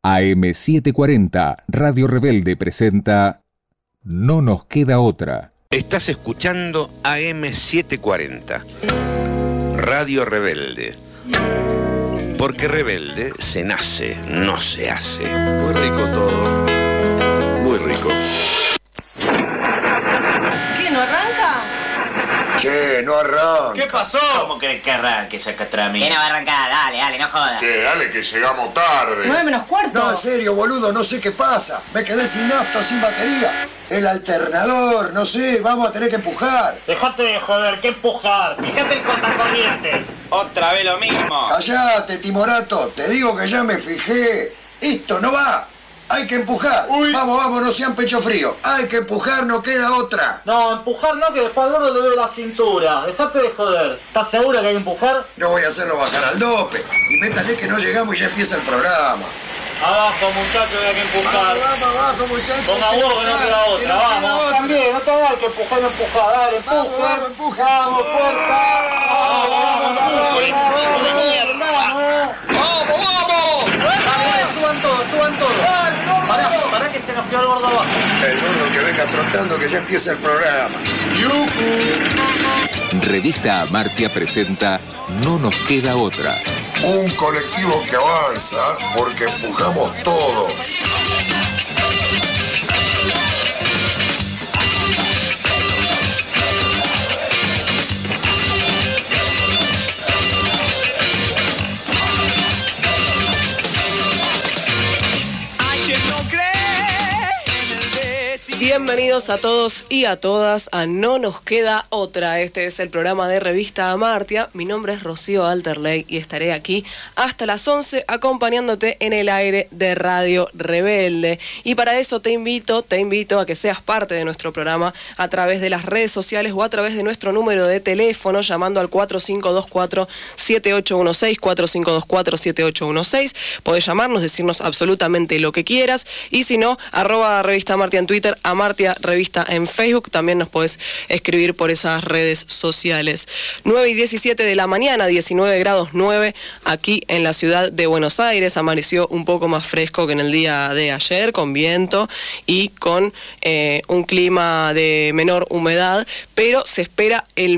AM740, Radio Rebelde presenta No nos queda otra. Estás escuchando AM740, Radio Rebelde. Porque rebelde se nace, no se hace. Muy rico todo, muy rico. ¿Qué, no arranca? Che, no arranca. ¿Qué pasó? ¿Cómo querés que arranque esa catrami? ¿Qué no va a arrancar? Dale, no jodas. Che, dale que llegamos tarde. 9:45. No, en serio, boludo, no sé qué pasa. Me quedé sin nafta, sin batería. El alternador, no sé, vamos a tener que empujar. Dejate de joder, ¿qué empujar? Fíjate el cortacorrientes. Otra vez lo mismo. Callate, Timorato, te digo que ya me fijé. Esto no va. Hay que empujar. Uy. Vamos, no sean pecho frío. Hay que empujar, no queda otra. No, empujar no, que después al gordo le duele la cintura. Dejate de joder. ¿Estás seguro que hay que empujar? No voy a hacerlo bajar al dope. Y métale que no llegamos y ya empieza el programa. Abajo, muchachos, hay que empujar. Vamos, abajo, muchachos. Ponga hay que huevo que no empujar, queda que otra. no queda Vamos, otra. también, no te hagas que empujar, no empujar. Dale, empuje. Vamos, empuje. Vamos, fuerza. Vamos. Colectivo de mierda. Dale, suban todos. Dale, gordo. Pará que se nos quedó el gordo abajo. El gordo que venga trotando que ya empieza el programa. Revista Amartya presenta No nos queda otra. Un colectivo que avanza porque empujamos todos. Bienvenidos a todos y a todas a No nos queda otra. Este es el programa de Revista Amartya. Mi nombre es Rocío Alterley y estaré aquí hasta las 11 acompañándote en el aire de Radio Rebelde. Y para eso te invito a que seas parte de nuestro programa a través de las redes sociales o a través de nuestro número de teléfono llamando al 4524-7816, 4524-7816. Podés llamarnos, decirnos absolutamente lo que quieras y si no, @Revista Amartya en Twitter, Amartya Revista en Facebook, también nos podés escribir por esas redes sociales. 9:17 de la mañana, 19 grados 9, aquí en la ciudad de Buenos Aires. Amaneció un poco más fresco que en el día de ayer, con viento y con un clima de menor humedad, pero se espera la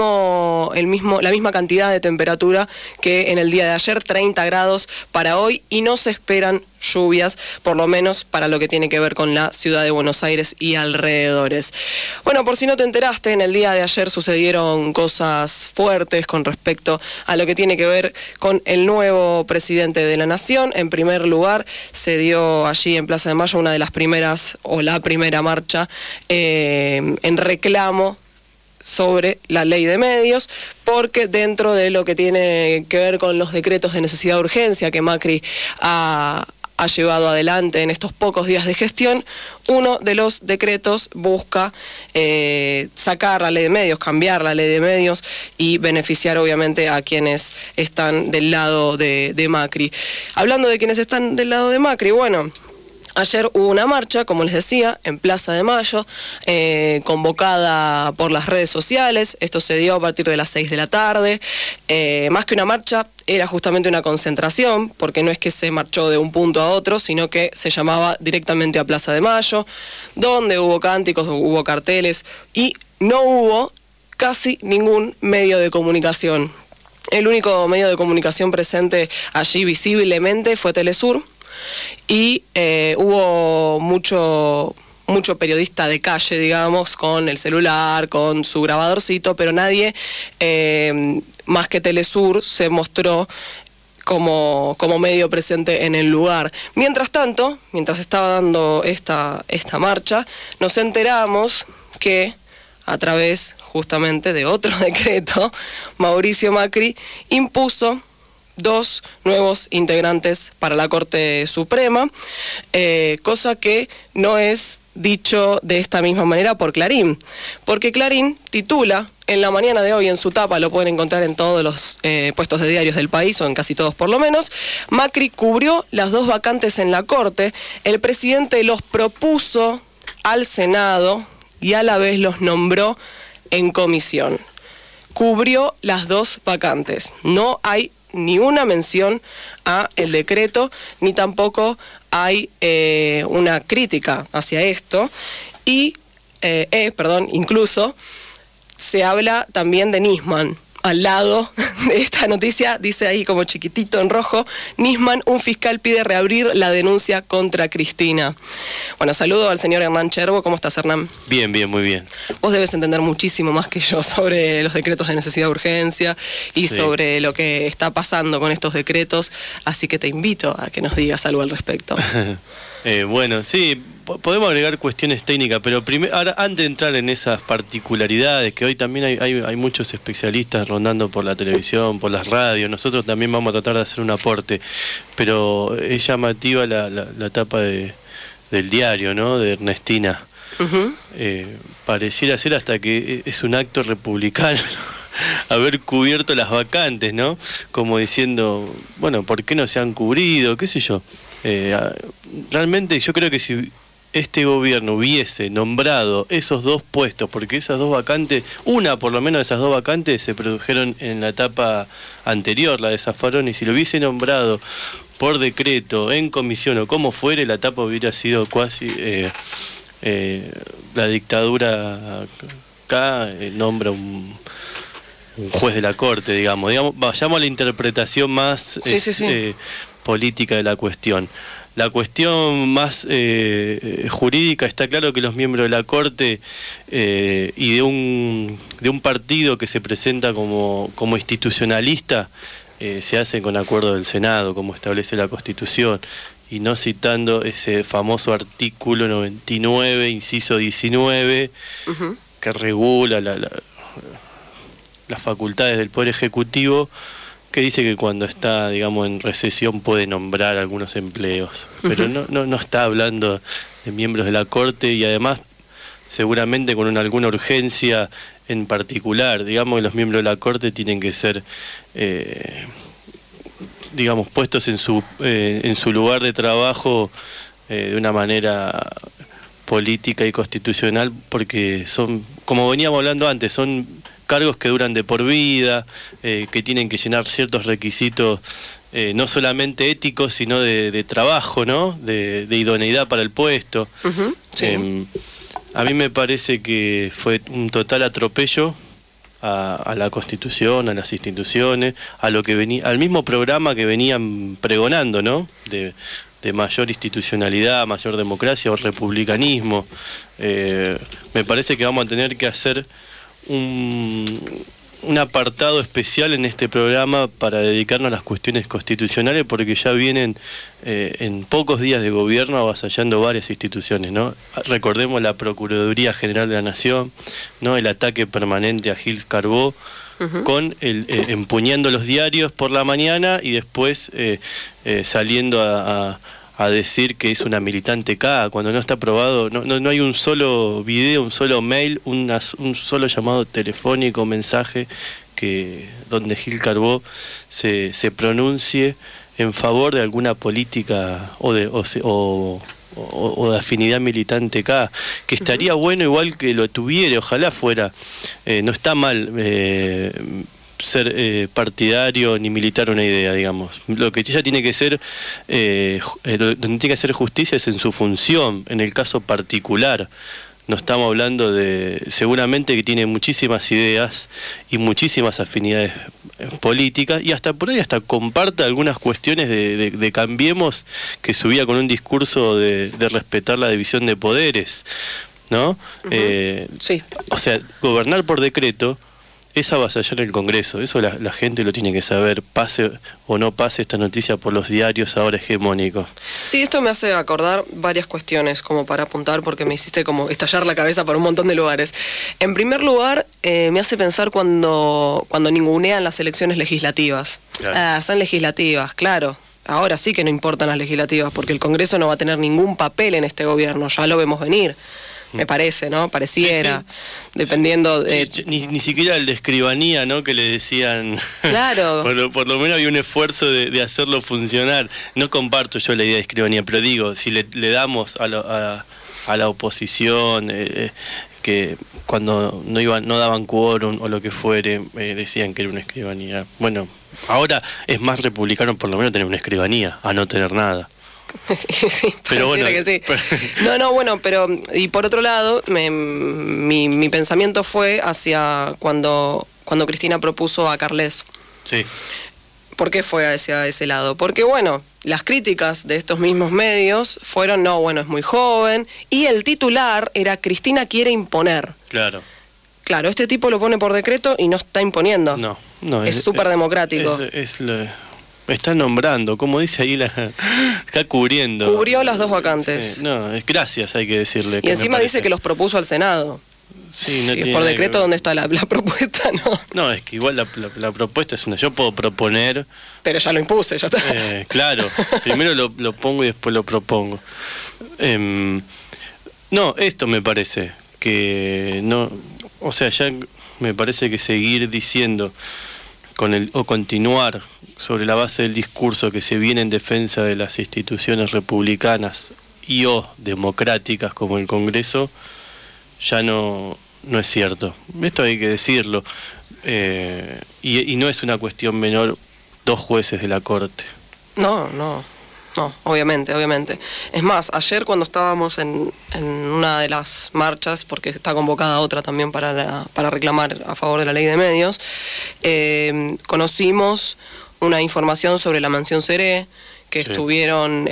misma cantidad de temperatura que en el día de ayer, 30 grados para hoy, y no se esperan lluvias, por lo menos para lo que tiene que ver con la ciudad de Buenos Aires y alrededores. Bueno, por si no te enteraste, en el día de ayer sucedieron cosas fuertes con respecto a lo que tiene que ver con el nuevo presidente de la Nación. En primer lugar, se dio allí en Plaza de Mayo una de las primeras, o la primera marcha en reclamo sobre la ley de medios, porque dentro de lo que tiene que ver con los decretos de necesidad de urgencia que Macri ha llevado adelante en estos pocos días de gestión, uno de los decretos busca sacar la ley de medios, cambiar la ley de medios y beneficiar obviamente a quienes están del lado de Macri. Hablando de quienes están del lado de Macri, bueno, ayer hubo una marcha, como les decía, en Plaza de Mayo, convocada por las redes sociales. Esto se dio a partir de las 6 de la tarde. Más que una marcha, era justamente una concentración, porque no es que se marchó de un punto a otro, sino que se llamaba directamente a Plaza de Mayo, donde hubo cánticos, hubo carteles y no hubo casi ningún medio de comunicación. El único medio de comunicación presente allí visiblemente fue Telesur, y hubo mucho periodista de calle, digamos, con el celular, con su grabadorcito, pero nadie más que Telesur se mostró como medio presente en el lugar. Mientras tanto, mientras estaba dando esta marcha, nos enteramos que a través justamente de otro decreto, Mauricio Macri impuso 2 nuevos integrantes para la Corte Suprema, cosa que no es dicho de esta misma manera por Clarín, porque Clarín titula en la mañana de hoy, en su tapa, lo pueden encontrar en todos los puestos de diarios del país, o en casi todos por lo menos: Macri cubrió las 2 vacantes en la Corte, el presidente los propuso al Senado y a la vez los nombró en comisión. Cubrió las 2 vacantes, no hay ni una mención a el decreto, ni tampoco hay una crítica hacia esto. Y, incluso se habla también de Nisman. Al lado de esta noticia, dice ahí como chiquitito en rojo, Nisman, un fiscal pide reabrir la denuncia contra Cristina. Bueno, saludo al señor Hernán Cherbo. ¿Cómo estás, Hernán? Bien, muy bien. Vos debes entender muchísimo más que yo sobre los decretos de necesidad de urgencia y sobre lo que está pasando con estos decretos, así que te invito a que nos digas algo al respecto. Bueno, sí, podemos agregar cuestiones técnicas, pero ahora, antes de entrar en esas particularidades, que hoy también hay muchos especialistas rondando por la televisión, por las radios, nosotros también vamos a tratar de hacer un aporte, pero es llamativa la tapa del diario, ¿no?, de Ernestina. Pareciera ser hasta que es un acto republicano haber cubierto las vacantes, ¿no? Como diciendo, bueno, ¿por qué no se han cubrido? ¿Qué sé yo? Realmente yo creo que si este gobierno hubiese nombrado esos dos puestos, porque esas dos vacantes, por lo menos de esas dos vacantes se produjeron en la etapa anterior, la de Zaffaroni, y si lo hubiese nombrado por decreto, en comisión o como fuere, la etapa hubiera sido casi la dictadura acá nombra un juez de la corte, digamos, vayamos a la interpretación más política de la cuestión. La cuestión más jurídica, está claro que los miembros de la Corte y de un partido que se presenta como institucionalista se hacen con acuerdo del Senado, como establece la Constitución, y no citando ese famoso artículo 99, inciso 19, que regula las facultades del Poder Ejecutivo, que dice que cuando está, digamos, en recesión puede nombrar algunos empleos, pero no está hablando de miembros de la Corte, y además seguramente con alguna urgencia en particular. Digamos que los miembros de la Corte tienen que ser digamos, puestos en su lugar de trabajo de una manera política y constitucional, porque son, como veníamos hablando antes, son cargos que duran de por vida, que tienen que llenar ciertos requisitos, no solamente éticos, sino de trabajo, ¿no? De idoneidad para el puesto. A mí me parece que fue un total atropello a la Constitución, a las instituciones, al mismo programa que venían pregonando, ¿no? De mayor institucionalidad, mayor democracia o republicanismo. Me parece que vamos a tener que hacer un apartado especial en este programa para dedicarnos a las cuestiones constitucionales, porque ya vienen en pocos días de gobierno avasallando varias instituciones, ¿no? Recordemos la Procuraduría General de la Nación, ¿no? El ataque permanente a Gil Carbó, con empuñando los diarios por la mañana y después saliendo a decir que es una militante K, cuando no está aprobado, no hay un solo video, un solo mail, un solo llamado telefónico, mensaje donde Gil Carbó se pronuncie en favor de alguna política o de afinidad militante K, que estaría bueno igual que lo tuviera, ojalá fuera. No está mal ser partidario ni militar una idea, digamos. Lo que ella tiene que ser, donde tiene que hacer justicia es en su función, en el caso particular. No estamos hablando seguramente que tiene muchísimas ideas y muchísimas afinidades políticas, y hasta por ahí comparte algunas cuestiones de Cambiemos, que subía con un discurso de respetar la división de poderes, ¿no? O sea, gobernar por decreto es avasallar el Congreso. Eso la gente lo tiene que saber, pase o no pase esta noticia por los diarios ahora hegemónicos. Sí, esto me hace acordar varias cuestiones como para apuntar, porque me hiciste como estallar la cabeza por un montón de lugares. En primer lugar, me hace pensar cuando ningunean las elecciones legislativas. Claro. Son legislativas, claro. Ahora sí que no importan las legislativas, porque el Congreso no va a tener ningún papel en este gobierno, ya lo vemos venir. Me parece, ¿no? Pareciera, dependiendo de... Ni siquiera el de escribanía, ¿no? Que le decían... Claro. por lo menos había un esfuerzo de hacerlo funcionar. No comparto yo la idea de escribanía, pero digo, si le damos a a la oposición, que cuando no daban quórum o lo que fuere, decían que era una escribanía. Bueno, ahora es más republicano por lo menos tener una escribanía, a no tener nada. Sí, pero bueno, que sí. Pero y por otro lado, mi pensamiento fue hacia cuando Cristina propuso a Carles. Sí. ¿Por qué fue hacia ese lado? Porque bueno, las críticas de estos mismos medios fueron, es muy joven, y el titular era Cristina quiere imponer. Claro, este tipo lo pone por decreto y no está imponiendo. No, es súper democrático. Está nombrando, como dice ahí, está cubriendo. Cubrió las dos vacantes. Es gracias, hay que decirle. Y encima dice que los propuso al Senado. Sí, no tiene por decreto, ¿dónde está la propuesta? No, es que igual la propuesta es yo puedo proponer. Pero ya lo impuse, ya está. Claro, primero lo pongo y después lo propongo. Esto me parece que no, ya me parece que seguir diciendo o continuar sobre la base del discurso que se viene en defensa de las instituciones republicanas y o democráticas como el Congreso, ya no es cierto. Esto hay que decirlo. Y no es una cuestión menor 2 jueces de la Corte. No, obviamente. Es más, ayer cuando estábamos en una de las marchas, porque está convocada otra también para reclamar a favor de la ley de medios, conocimos una información sobre la mansión Seré, que estuvieron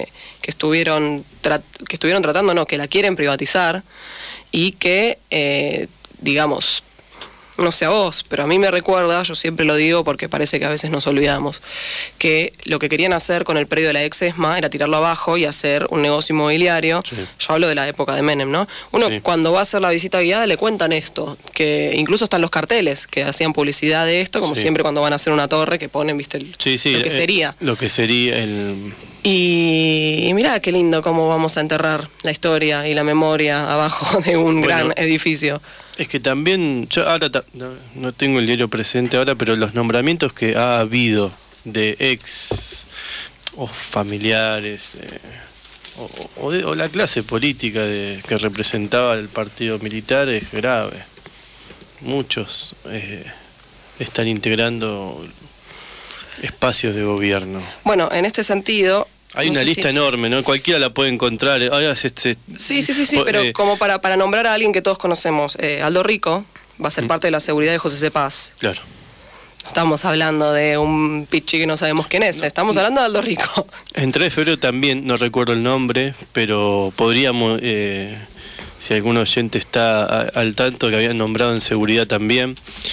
tratando, que la quieren privatizar, y que, digamos, no sé a vos, pero a mí me recuerda, yo siempre lo digo porque parece que a veces nos olvidamos, que lo que querían hacer con el predio de la ex ESMA era tirarlo abajo y hacer un negocio inmobiliario. Yo hablo de la época de Menem, ¿no? Cuando va a hacer la visita guiada le cuentan esto, que incluso están los carteles que hacían publicidad de esto, como siempre cuando van a hacer una torre que ponen, viste, lo que sería. Lo que sería el... Y mirá qué lindo cómo vamos a enterrar la historia y la memoria abajo de un gran edificio. Es que también, yo ahora no tengo el diario presente ahora, pero los nombramientos que ha habido de ex o familiares o la clase política que representaba el partido militar es grave. Muchos están integrando espacios de gobierno. Bueno, en este sentido... Hay una lista enorme, ¿no? Cualquiera la puede encontrar. Ahora sí, pero como para nombrar a alguien que todos conocemos, Aldo Rico va a ser parte de la seguridad de José Cepaz. Claro. Estamos hablando de un pichi que no sabemos quién es, estamos hablando de Aldo Rico. En 3 de febrero también, no recuerdo el nombre, pero podríamos, si algún oyente está al tanto, que habían nombrado en seguridad también,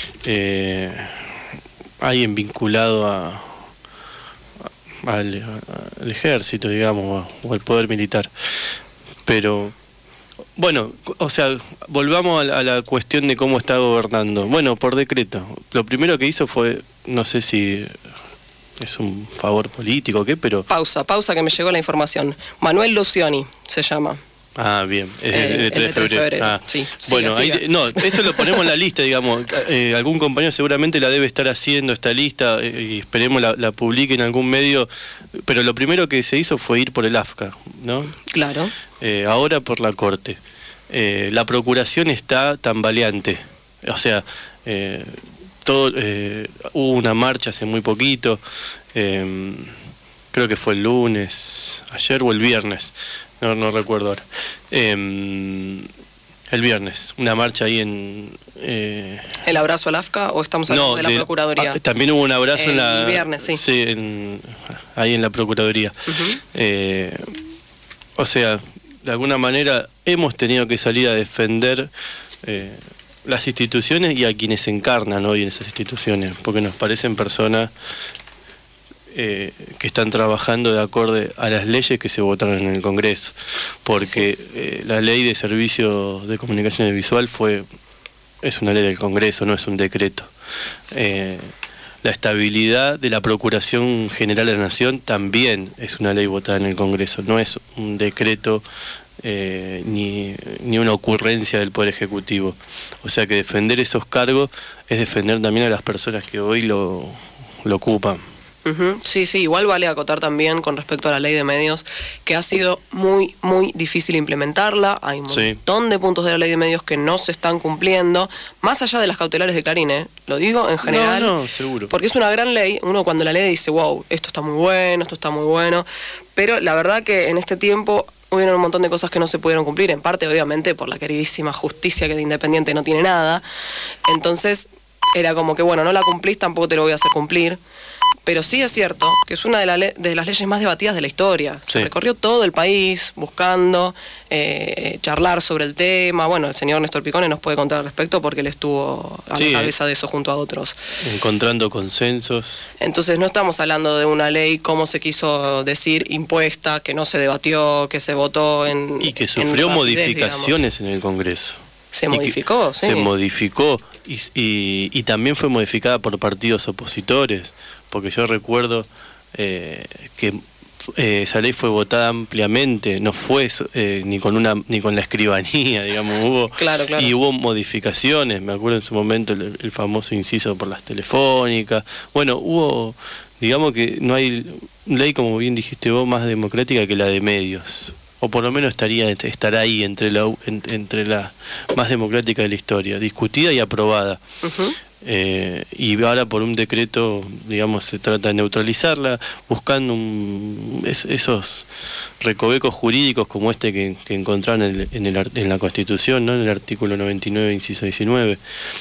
alguien vinculado al ejército, digamos, o al poder militar. Pero, bueno, volvamos a la cuestión de cómo está gobernando. Bueno, por decreto. Lo primero que hizo fue, no sé si es un favor político o qué, pero... Pausa, que me llegó la información. Manuel Lucioni se llama. Ah, bien, es de 3 de febrero. Sí, bueno, eso lo ponemos en la lista, digamos. Algún compañero seguramente la debe estar haciendo esta lista y esperemos la publique en algún medio. Pero lo primero que se hizo fue ir por el AFCA, ¿no? Claro. Ahora por la Corte. La procuración está tambaleante. Hubo una marcha hace muy poquito. Creo que fue el lunes, ayer o el viernes. No recuerdo ahora. El viernes, una marcha ahí en... ¿El abrazo al AFCA o estamos hablando de la Procuraduría? También hubo un abrazo el viernes, sí. Sí, ahí en la Procuraduría. De alguna manera hemos tenido que salir a defender las instituciones y a quienes encarnan hoy en esas instituciones, porque nos parecen personas... que están trabajando de acuerdo a las leyes que se votaron en el Congreso, porque la ley de servicios de comunicación visual es una ley del Congreso, no es un decreto. La estabilidad de la Procuración General de la Nación también es una ley votada en el Congreso, no es un decreto ni una ocurrencia del Poder Ejecutivo. O sea que defender esos cargos es defender también a las personas que hoy lo ocupan. Sí, igual vale acotar también con respecto a la ley de medios que ha sido muy, muy difícil implementarla. Hay un montón de puntos de la ley de medios que no se están cumpliendo, más allá de las cautelares de Clarín, lo digo en general. No, seguro. Porque es una gran ley, uno cuando la lee dice, wow, esto está muy bueno, pero la verdad que en este tiempo hubieron un montón de cosas que no se pudieron cumplir, en parte obviamente por la queridísima justicia que de independiente no tiene nada. Entonces era como que, bueno, no la cumplís, tampoco te lo voy a hacer cumplir. Pero sí es cierto que es una de las leyes más debatidas de la historia. Se recorrió todo el país buscando charlar sobre el tema. Bueno, el señor Néstor Picone nos puede contar al respecto porque él estuvo a la cabeza de eso junto a otros. Encontrando consensos. Entonces no estamos hablando de una ley, como se quiso decir, impuesta, que no se debatió, que se votó en... Y que sufrió modificaciones en el Congreso. Se modificó, sí. Se modificó y también fue modificada por partidos opositores, porque yo recuerdo que esa ley fue votada ampliamente, no fue ni con la escribanía, digamos, claro. Y hubo modificaciones. Me acuerdo en su momento el famoso inciso por las telefónicas. Bueno, hubo, digamos que no hay ley, como bien dijiste vos, más democrática que la de medios. O por lo menos estará ahí entre la más democrática de la historia, discutida y aprobada. Y ahora por un decreto, digamos, se trata de neutralizarla, buscando esos recovecos jurídicos como este que encontraron en la Constitución, ¿no? En el artículo 99, inciso 19,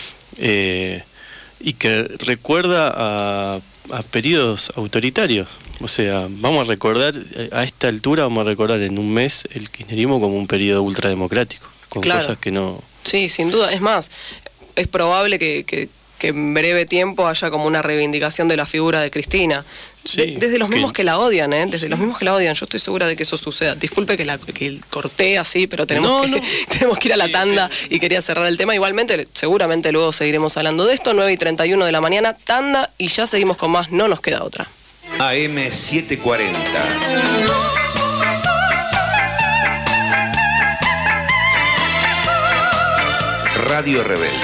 y que recuerda a periodos autoritarios. O sea, vamos a recordar, a esta altura vamos a recordar en un mes el kirchnerismo como un periodo ultrademocrático, con cosas que no... Sí, sin duda. Es más, es probable que en breve tiempo haya como una reivindicación de la figura de Cristina. Desde los mismos que la odian, desde los mismos que la odian. Yo estoy segura de que eso suceda. Disculpe que corté así, pero tenemos que ir a la tanda y quería cerrar el tema. Igualmente, seguramente luego seguiremos hablando de esto. 9:31 de la mañana, tanda, y ya seguimos con más. No nos queda otra. AM 740. Radio Rebelde.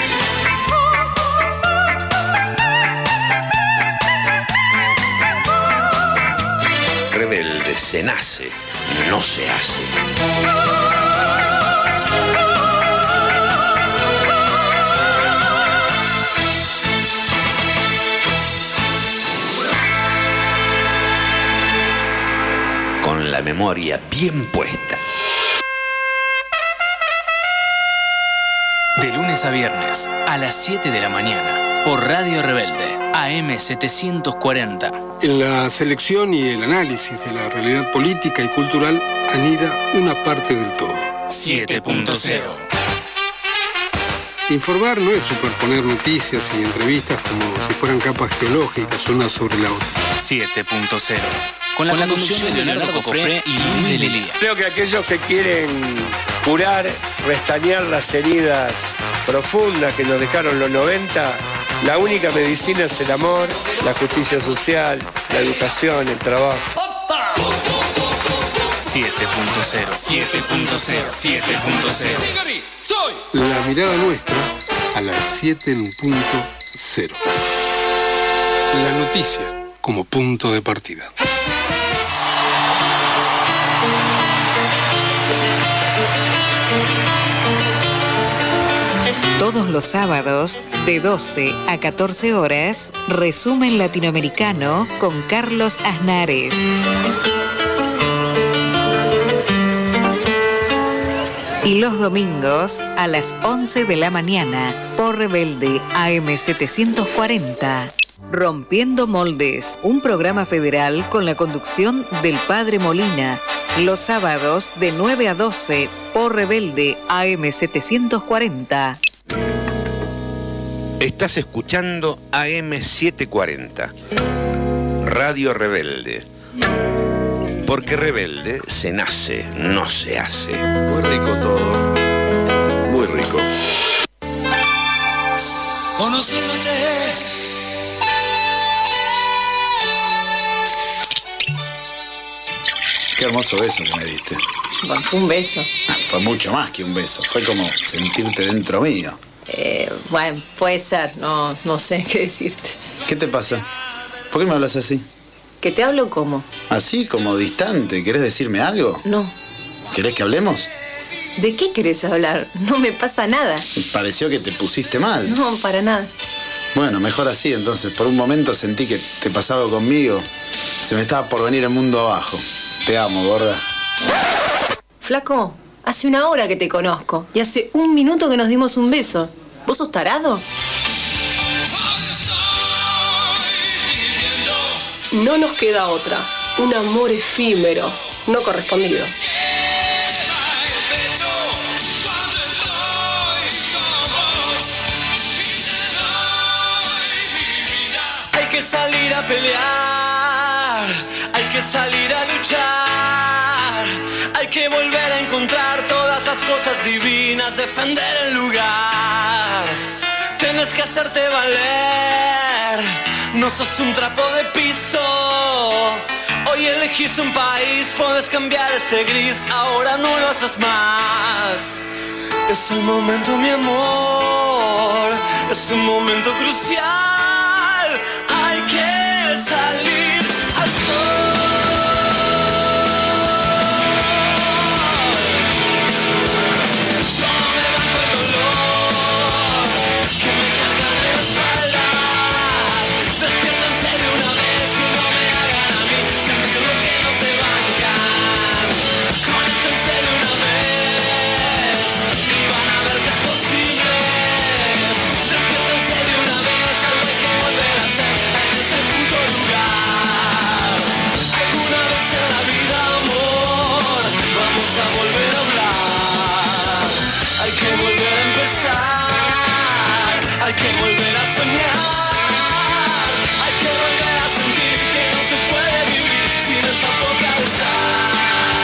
Rebelde se nace, no se hace. Con la memoria bien puesta. De lunes a viernes, a las 7 de la mañana, por Radio Rebelde, AM 740. En la selección y el análisis de la realidad política y cultural anida una parte del todo. 7.0. Informar no es superponer noticias y entrevistas como si fueran capas geológicas una sobre la otra. 7.0. Con la conducción de Leonardo Cofré y Luis de Lía. Creo que aquellos que quieren curar, restañar las heridas profundas que nos dejaron los 90, la única medicina es el amor, la justicia social, la educación, el trabajo. 7.0. 7.0. 7.0. La mirada nuestra a las 7.0. La noticia como punto de partida. Todos los sábados, de 12 a 14 horas, Resumen Latinoamericano con Carlos Aznares. Y los domingos, a las 11 de la mañana, por Rebelde AM 740. Rompiendo Moldes, un programa federal con la conducción del Padre Molina. Los sábados, de 9 a 12, por Rebelde AM 740. Estás escuchando AM 740, Radio Rebelde. Porque rebelde se nace, no se hace. Muy rico todo, muy rico. Conociéndote. Qué hermoso beso que me diste. Bueno, fue un beso. Fue mucho más que un beso, fue como sentirte dentro mío. Bueno, puede ser, no sé qué decirte. ¿Qué te pasa? ¿Por qué me hablas así? ¿Que te hablo cómo? Así como distante, ¿querés decirme algo? No. ¿Querés que hablemos? ¿De qué querés hablar? No me pasa nada. Pareció que te pusiste mal. No, para nada. Bueno, mejor así, entonces. Por un momento sentí que te pasaba algo conmigo. Se me estaba por venir el mundo abajo. Te amo, gorda. Flaco, hace 1 hora que te conozco y hace 1 minuto que nos dimos un beso. ¿Vos sos tarado? No nos queda otra. Un amor efímero, no correspondido. Hay que salir a pelear, hay que salir a luchar, hay que volver a encontrar todas las cosas divinas, defender el lugar. Tienes que hacerte valer, no sos un trapo de piso. Hoy elegís un país, podés cambiar este gris, ahora no lo haces más. Es el momento, mi amor, es un momento crucial. Hay que salir al sol. Yo me banco el dolor que me carga en la espalda. Despiértense de una vez y no me hagan a mí sentir lo que no se bancan. Conéctense de una vez y van a ver que es posible. Despiértense de una vez, algo hay que volver a hacer en este puto lugar. Alguna vez en la vida, amor, vamos a volver a hablar. Hay que volver a empezar, hay que volver a soñar, hay que volver a sentir que no se puede vivir sin esa boca de sal.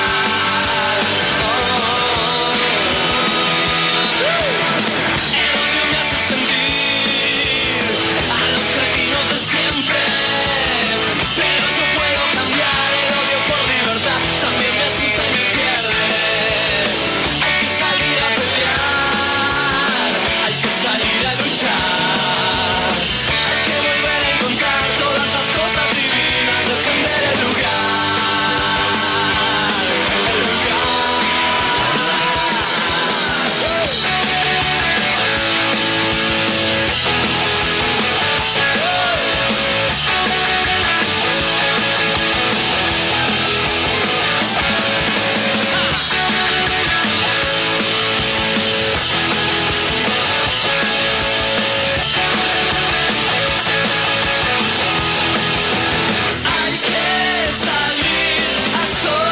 El odio me hace sentir a los cretinos de siempre, pero yo puedo cambiar el odio por libertad, también me asusta y me pierde. Hay que salir a pelear, hay que salir a luchar, hay que volver a encontrar todas las cosas divinas, defender el lugar, el lugar. Hay que salir al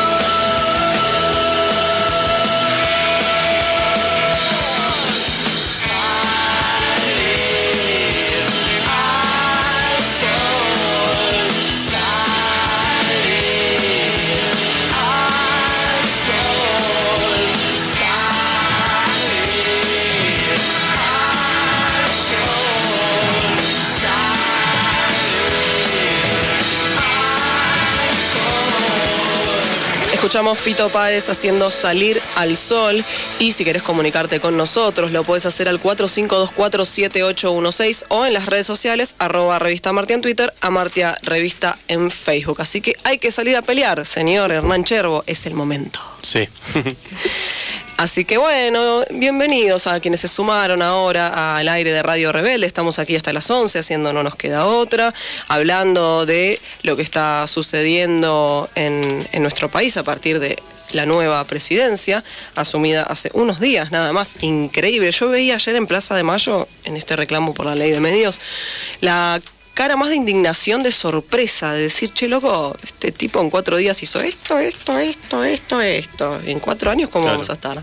Escuchamos Fito Páez haciendo Salir al Sol, y si querés comunicarte con nosotros lo podés hacer al 45247816 o en las redes sociales @Revista Amartya en Twitter, Amartya Revista en Facebook. Así que hay que salir a pelear, señor Hernán Cherbo, es el momento. Sí. Así que bueno, bienvenidos a quienes se sumaron ahora al aire de Radio Rebelde. Estamos aquí hasta las 11 haciendo No Nos Queda Otra, hablando de lo que está sucediendo en nuestro país a partir de la nueva presidencia, asumida hace unos días nada más. Increíble. Yo veía ayer en Plaza de Mayo, en este reclamo por la ley de medios, la cara más de indignación, de sorpresa, de decir, che, loco, este tipo en 4 días hizo esto. En 4 años, ¿cómo vamos a estar?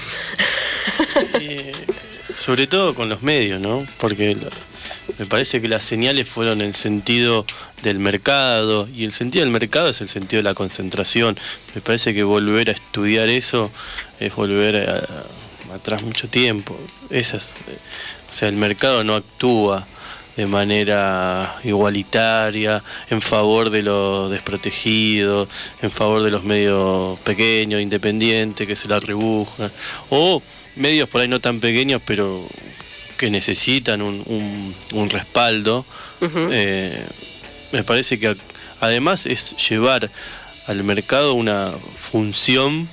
Sobre todo con los medios, ¿no? Porque me parece que las señales fueron en sentido del mercado, y el sentido del mercado es el sentido de la concentración. Me parece que volver a estudiar eso es volver atrás mucho tiempo. O sea, el mercado no actúa de manera igualitaria, en favor de los desprotegidos, en favor de los medios pequeños, independientes, que se la rebuscan, o medios por ahí no tan pequeños, pero que necesitan un respaldo. Me parece que además es llevar al mercado una función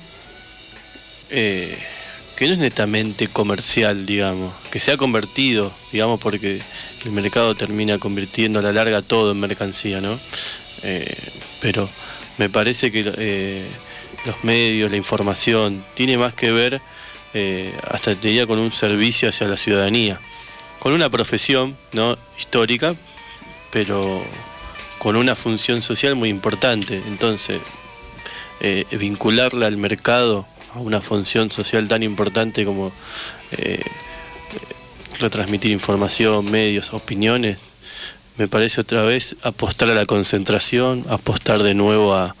que no es netamente comercial, digamos, que se ha convertido, digamos, porque el mercado termina convirtiendo a la larga todo en mercancía, ¿no? Pero me parece que los medios, la información, tiene más que ver, hasta te diría, con un servicio hacia la ciudadanía, con una profesión, ¿no?, histórica, pero con una función social muy importante. Entonces, vincularla al mercado, a una función social tan importante como retransmitir información, medios, opiniones, me parece otra vez apostar a la concentración, apostar de nuevo a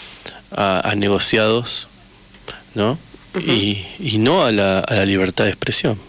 negociados, ¿no? Y no a la libertad de expresión.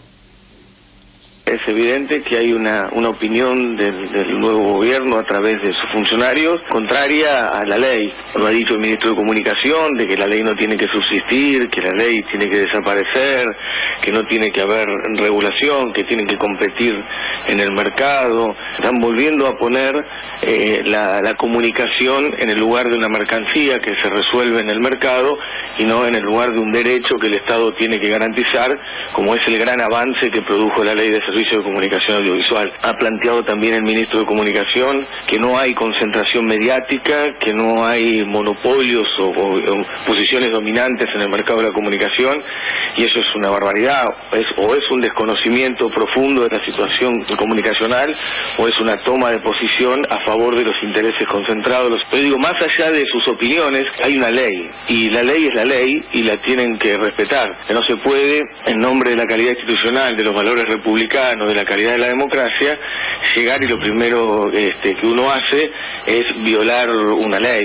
Es evidente que hay una opinión del nuevo gobierno a través de sus funcionarios contraria a la ley. Lo ha dicho el ministro de Comunicación, de que la ley no tiene que subsistir, que la ley tiene que desaparecer, que no tiene que haber regulación, que tienen que competir en el mercado. Están volviendo a poner la comunicación en el lugar de una mercancía que se resuelve en el mercado y no en el lugar de un derecho que el Estado tiene que garantizar, como es el gran avance que produjo la ley de servicio de comunicación audiovisual. Ha planteado también el ministro de Comunicación que no hay concentración mediática, que no hay monopolios o posiciones dominantes en el mercado de la comunicación, y eso es una barbaridad. O es un desconocimiento profundo de la situación comunicacional, o es una toma de posición a favor de los intereses concentrados. Pero digo, más allá de sus opiniones, hay una ley, y la ley es la ley, y la tienen que respetar. Que no se puede, en nombre de la calidad institucional, de los valores republicanos, de la calidad de la democracia, llegar y lo primero que uno hace es violar una ley.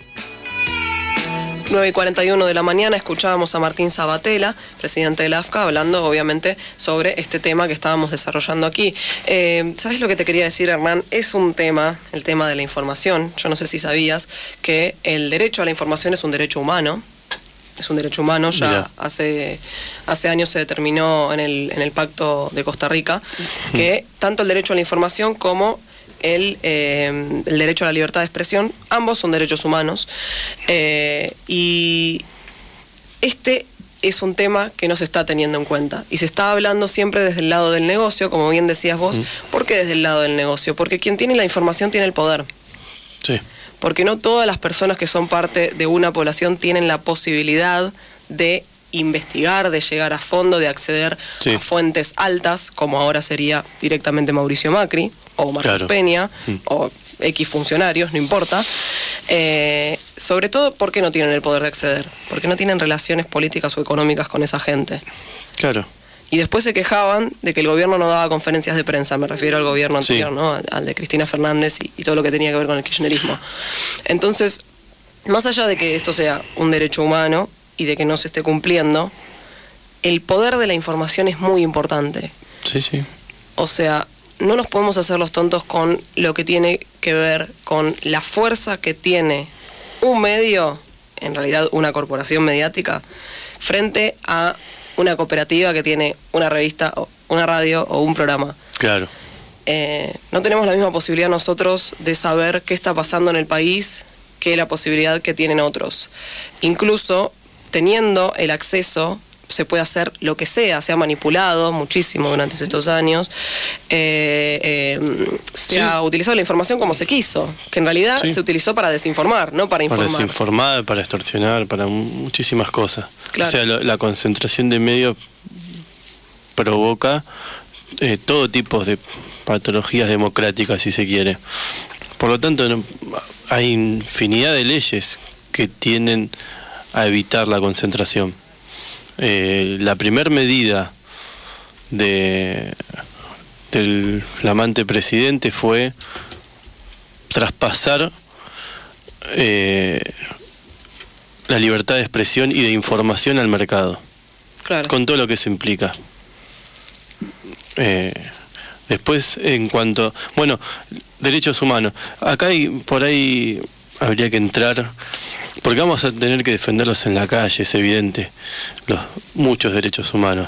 9:41 de la mañana escuchábamos a Martín Sabatella, presidente de la AFCA, hablando obviamente sobre este tema que estábamos desarrollando aquí. ¿Sabes lo que te quería decir, Hernán? Es un tema, el tema de la información. Yo no sé si sabías que el derecho a la información es un derecho humano. Es un derecho humano, ya hace años se determinó en el Pacto de Costa Rica que tanto el derecho a la información como el derecho a la libertad de expresión, ambos son derechos humanos, y este es un tema que no se está teniendo en cuenta y se está hablando siempre desde el lado del negocio, como bien decías vos. ¿Por qué desde el lado del negocio? Porque quien tiene la información tiene el poder. Sí. Porque no todas las personas que son parte de una población tienen la posibilidad de investigar, de llegar a fondo, de acceder a fuentes altas, como ahora sería directamente Mauricio Macri, o Marcos Peña, o X funcionarios, no importa. Sobre todo porque no tienen el poder de acceder, porque no tienen relaciones políticas o económicas con esa gente. Claro. Y después se quejaban de que el gobierno no daba conferencias de prensa, me refiero al gobierno anterior, ¿no? Al de Cristina Fernández y todo lo que tenía que ver con el kirchnerismo. Entonces, más allá de que esto sea un derecho humano y de que no se esté cumpliendo, el poder de la información es muy importante. Sí, sí. O sea, no nos podemos hacer los tontos con lo que tiene que ver con la fuerza que tiene un medio, en realidad una corporación mediática, frente a una cooperativa que tiene una revista, o una radio o un programa. Claro. No tenemos la misma posibilidad nosotros de saber qué está pasando en el país que la posibilidad que tienen otros. Incluso teniendo el acceso, se puede hacer lo que sea, se ha manipulado muchísimo durante estos años, se ha utilizado la información como se quiso, que en realidad se utilizó para desinformar, no para informar. Para desinformar, para extorsionar, para muchísimas cosas. Claro. O sea, la concentración de medios provoca todo tipo de patologías democráticas, si se quiere. Por lo tanto, hay infinidad de leyes que tienden a evitar la concentración. La primer medida del flamante presidente fue traspasar la libertad de expresión y de información al mercado, con todo lo que eso implica. Después, en cuanto, bueno, derechos humanos, acá por ahí habría que entrar, porque vamos a tener que defenderlos en la calle, es evidente, muchos derechos humanos.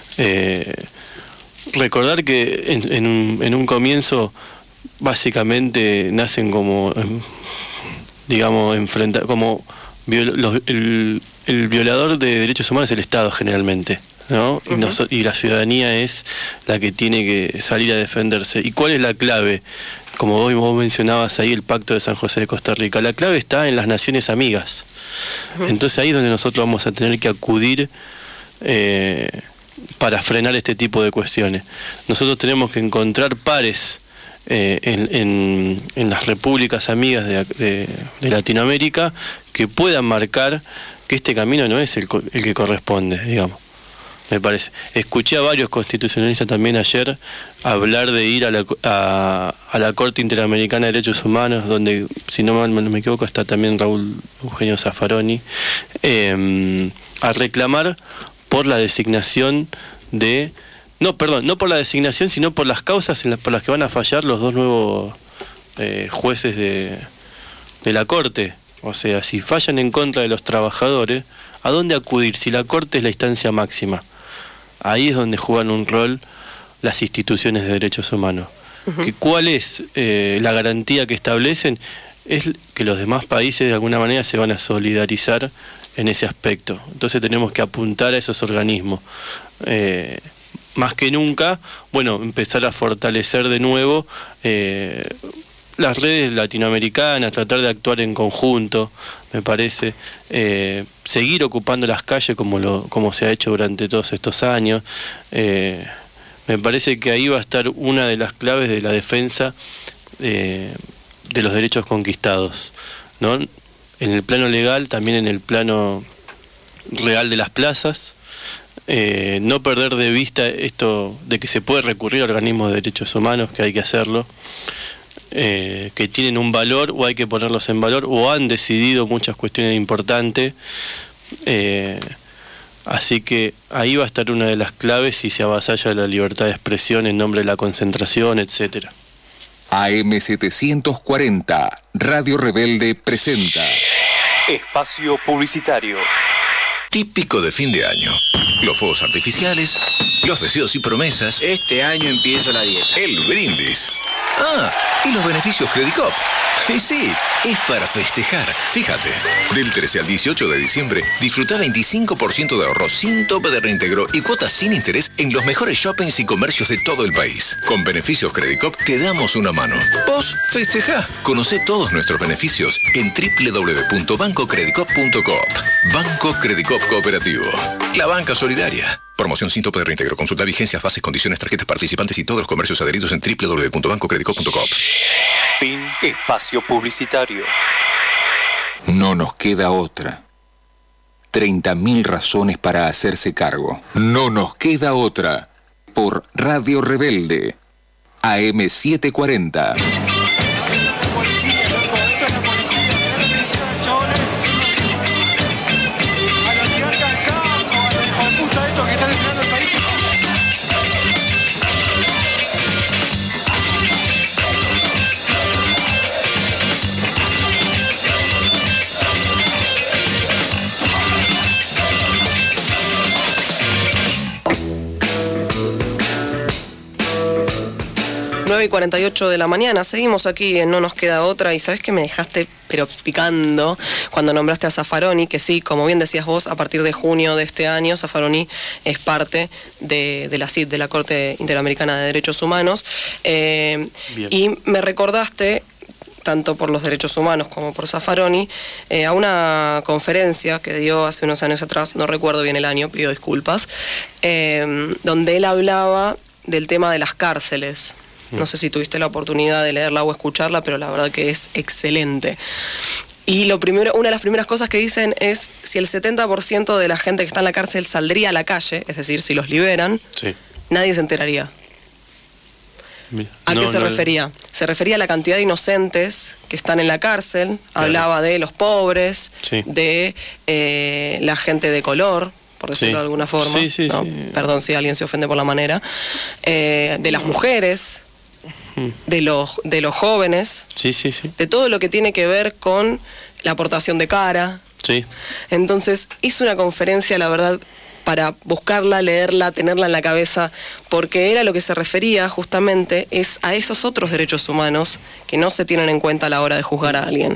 Recordar que en un comienzo básicamente nacen como digamos, como el violador de derechos humanos es el Estado generalmente, ¿no? Y la ciudadanía es la que tiene que salir a defenderse. ¿Y cuál es la clave? Como vos mencionabas ahí, el Pacto de San José de Costa Rica. La clave está en las naciones amigas. Entonces ahí es donde nosotros vamos a tener que acudir para frenar este tipo de cuestiones. Nosotros tenemos que encontrar pares en las repúblicas amigas de Latinoamérica que puedan marcar que este camino no es el que corresponde, digamos. Me parece. Escuché a varios constitucionalistas también ayer hablar de ir a la Corte Interamericana de Derechos Humanos, donde, si no me equivoco, está también Raúl Eugenio Zaffaroni, a reclamar por la designación no por la designación, sino por las causas por las que van a fallar los dos nuevos jueces de la Corte. O sea, si fallan en contra de los trabajadores, ¿a dónde acudir? Si la Corte es la instancia máxima. Ahí es donde juegan un rol las instituciones de derechos humanos. ¿Cuál es la garantía que establecen? Es que los demás países de alguna manera se van a solidarizar en ese aspecto. Entonces tenemos que apuntar a esos organismos. Más que nunca, bueno, empezar a fortalecer de nuevo las redes latinoamericanas, tratar de actuar en conjunto, me parece, seguir ocupando las calles como se ha hecho durante todos estos años. Me parece que ahí va a estar una de las claves de la defensa de los derechos conquistados, ¿no? En el plano legal, también en el plano real de las plazas. No perder de vista esto de que se puede recurrir a organismos de derechos humanos, que hay que hacerlo, que tienen un valor o hay que ponerlos en valor o han decidido muchas cuestiones importantes, así que ahí va a estar una de las claves si se avasalla la libertad de expresión en nombre de la concentración, etcétera. AM740 Radio Rebelde presenta Espacio Publicitario. Típico de fin de año. Los fuegos artificiales, los deseos y promesas. Este año empiezo la dieta. El brindis. Y los beneficios Credit Cop. Y sí, es para festejar. Fíjate, del 13 al 18 de diciembre, disfruta 25% de ahorro sin tope de reintegro y cuotas sin interés en los mejores shoppings y comercios de todo el país. Con beneficios Credit Cop te damos una mano. Vos festejá. Conocé todos nuestros beneficios en www.bancocreditcop.coop. Banco Credit Cop Cooperativo. La banca solidaria. Promoción sin tope de reintegro. Consulta vigencias, bases, condiciones, tarjetas participantes y todos los comercios adheridos en www.bancocreditcop.coop. Fin espacio publicitario. No nos queda otra. 30.000 razones para hacerse cargo. No nos queda otra. Por Radio Rebelde. AM740. Y 48 de la mañana, seguimos aquí en No Nos Queda Otra, y sabes que me dejaste pero picando cuando nombraste a Zaffaroni, que sí, como bien decías vos, a partir de junio de este año Zaffaroni es parte de la CID, de la Corte Interamericana de Derechos Humanos, y me recordaste, tanto por los derechos humanos como por Zaffaroni, a una conferencia que dio hace unos años atrás, no recuerdo bien el año, pido disculpas, donde él hablaba del tema de las cárceles. No sé si tuviste la oportunidad de leerla o escucharla, pero la verdad que es excelente. Y una de las primeras cosas que dicen es, si el 70% de la gente que está en la cárcel saldría a la calle, es decir, si los liberan, nadie se enteraría. ¿A qué se refería? Se refería a la cantidad de inocentes que están en la cárcel, hablaba de los pobres, de la gente de color, por decirlo de alguna forma, ¿no? Perdón si alguien se ofende por la manera, de las mujeres, de los jóvenes, de todo lo que tiene que ver con la aportación de cara. Entonces hizo una conferencia, la verdad, para buscarla, leerla, tenerla en la cabeza, porque era lo que se refería justamente es a esos otros derechos humanos que no se tienen en cuenta a la hora de juzgar a alguien.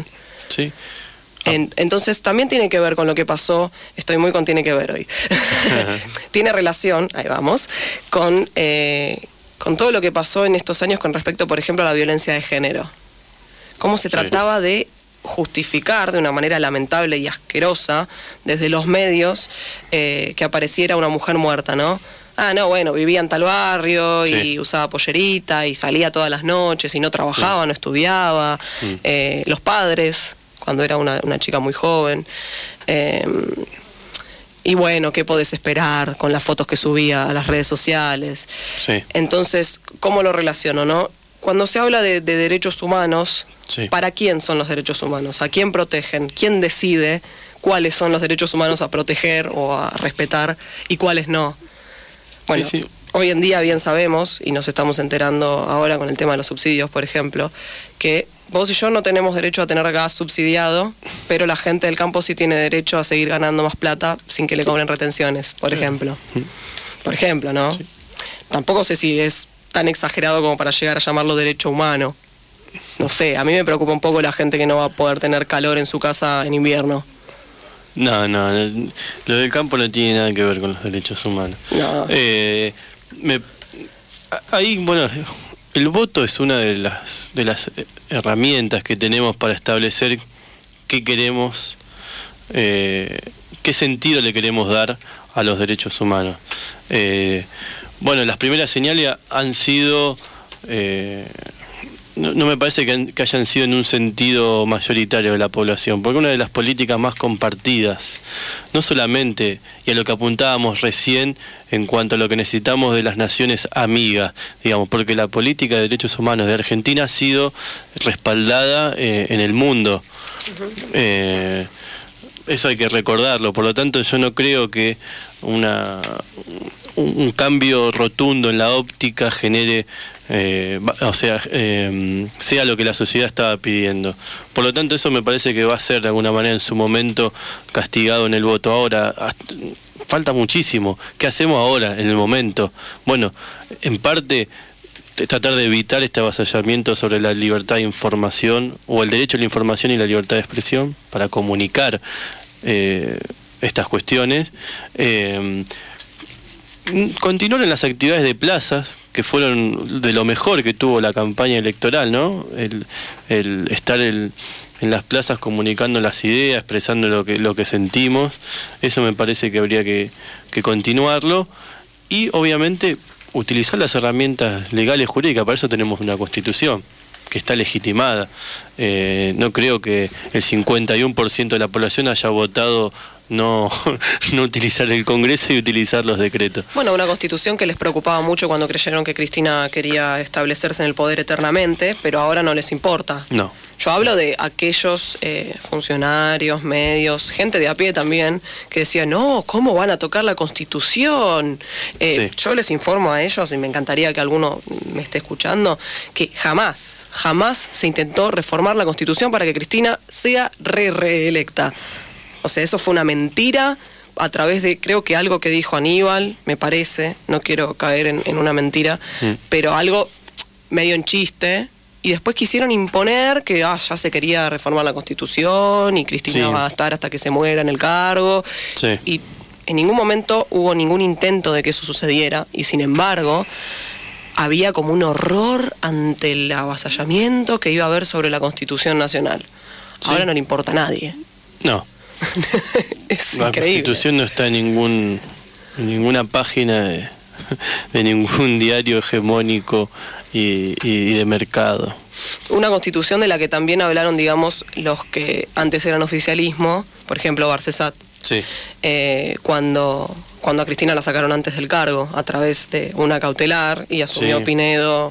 Sí. Entonces también tiene que ver con lo que pasó, estoy muy con tiene que ver hoy, tiene relación, ahí vamos, con todo lo que pasó en estos años con respecto, por ejemplo, a la violencia de género. Cómo se trataba de justificar de una manera lamentable y asquerosa desde los medios que apareciera una mujer muerta, ¿no? Ah, no, bueno, vivía en tal barrio y usaba pollerita y salía todas las noches y no trabajaba, no estudiaba. Los padres, cuando era una chica muy joven. Y bueno, ¿qué podés esperar con las fotos que subía a las redes sociales? Sí. Entonces, ¿cómo lo relaciono, no? Cuando se habla de derechos humanos, ¿para quién son los derechos humanos? ¿A quién protegen? ¿Quién decide cuáles son los derechos humanos a proteger o a respetar y cuáles no? Bueno, hoy en día bien sabemos, y nos estamos enterando ahora con el tema de los subsidios, por ejemplo, que vos y yo no tenemos derecho a tener gas subsidiado, pero la gente del campo sí tiene derecho a seguir ganando más plata sin que le cobren retenciones, por ejemplo. Por ejemplo, ¿no? Tampoco sé si es tan exagerado como para llegar a llamarlo derecho humano. No sé, a mí me preocupa un poco la gente que no va a poder tener calor en su casa en invierno. No, lo del campo no tiene nada que ver con los derechos humanos. No. Ahí, bueno, el voto es una de las herramientas que tenemos para establecer qué queremos, qué sentido le queremos dar a los derechos humanos. Bueno, las primeras señales han sido, no me parece que hayan sido en un sentido mayoritario de la población, porque una de las políticas más compartidas, no solamente, y a lo que apuntábamos recién, en cuanto a lo que necesitamos de las naciones amigas, digamos, porque la política de derechos humanos de Argentina ha sido respaldada en el mundo. Eso hay que recordarlo, por lo tanto yo no creo que un cambio rotundo en la óptica genere, sea lo que la sociedad estaba pidiendo. Por lo tanto eso me parece que va a ser de alguna manera en su momento castigado en el voto. Ahora, falta muchísimo. ¿Qué hacemos ahora, en el momento? Bueno, en parte tratar de evitar este avasallamiento sobre la libertad de información, o el derecho a la información y la libertad de expresión, para comunicar estas cuestiones. Continuar en las actividades de plazas, que fueron de lo mejor que tuvo la campaña electoral, ¿no? El estar en las plazas comunicando las ideas, expresando lo que sentimos, eso me parece que habría que continuarlo, y obviamente utilizar las herramientas legales jurídicas. Para eso tenemos una Constitución que está legitimada. No creo que el 51% de la población haya votado no utilizar el Congreso y utilizar los decretos. Bueno, una Constitución que les preocupaba mucho cuando creyeron que Cristina quería establecerse en el poder eternamente, pero ahora no les importa. No. Yo hablo de aquellos funcionarios, medios, gente de a pie también, que decían, no, ¿cómo van a tocar la Constitución? Yo les informo a ellos, y me encantaría que alguno me esté escuchando, que jamás se intentó reformar la Constitución para que Cristina sea reelecta. O sea, eso fue una mentira a través de, creo que algo que dijo Aníbal, me parece, no quiero caer en una mentira, pero algo medio en chiste, y después quisieron imponer que ya se quería reformar la Constitución y Cristina va a estar hasta que se muera en el cargo, y en ningún momento hubo ningún intento de que eso sucediera, y sin embargo había como un horror ante el avasallamiento que iba a haber sobre la Constitución Nacional. Ahora no le importa a nadie. No. Es la increíble. Constitución no está en ninguna página de ningún diario hegemónico y de mercado. Una Constitución de la que también hablaron, digamos, los que antes eran oficialismo, por ejemplo Barcesat, cuando a Cristina la sacaron antes del cargo a través de una cautelar y asumió Pinedo.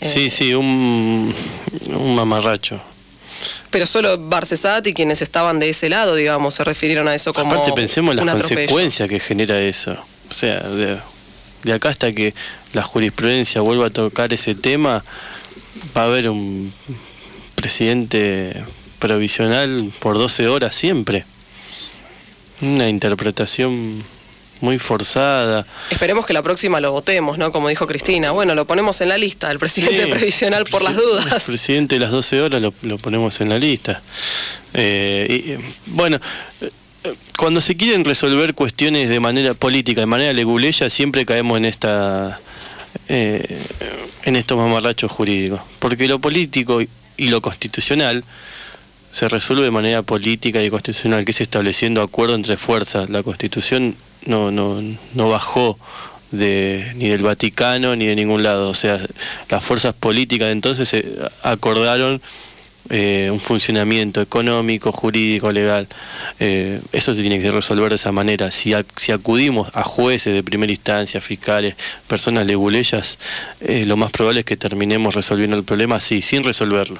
Un mamarracho. Pero solo Barcesat y quienes estaban de ese lado, digamos, se refirieron a eso como aparte pensemos en las atropello. consecuencias que genera eso. O sea, de acá hasta que la jurisprudencia vuelva a tocar ese tema, va a haber un presidente provisional por 12 horas siempre. Una interpretación muy forzada. Esperemos que la próxima lo votemos, ¿no? Como dijo Cristina. Bueno, lo ponemos en la lista, el presidente previsional por las dudas. El presidente de las 12 horas lo ponemos en la lista. Bueno, cuando se quieren resolver cuestiones de manera política, de manera leguleya, siempre caemos en estos mamarrachos jurídicos. Porque lo político y lo constitucional se resuelve de manera política y constitucional, que es estableciendo acuerdo entre fuerzas. La Constitución no bajó ni del Vaticano ni de ningún lado. O sea, las fuerzas políticas entonces acordaron un funcionamiento económico, jurídico, legal. Eso se tiene que resolver de esa manera. Si acudimos a jueces de primera instancia, fiscales, personas leguleyas, lo más probable es que terminemos resolviendo el problema así, sin resolverlo.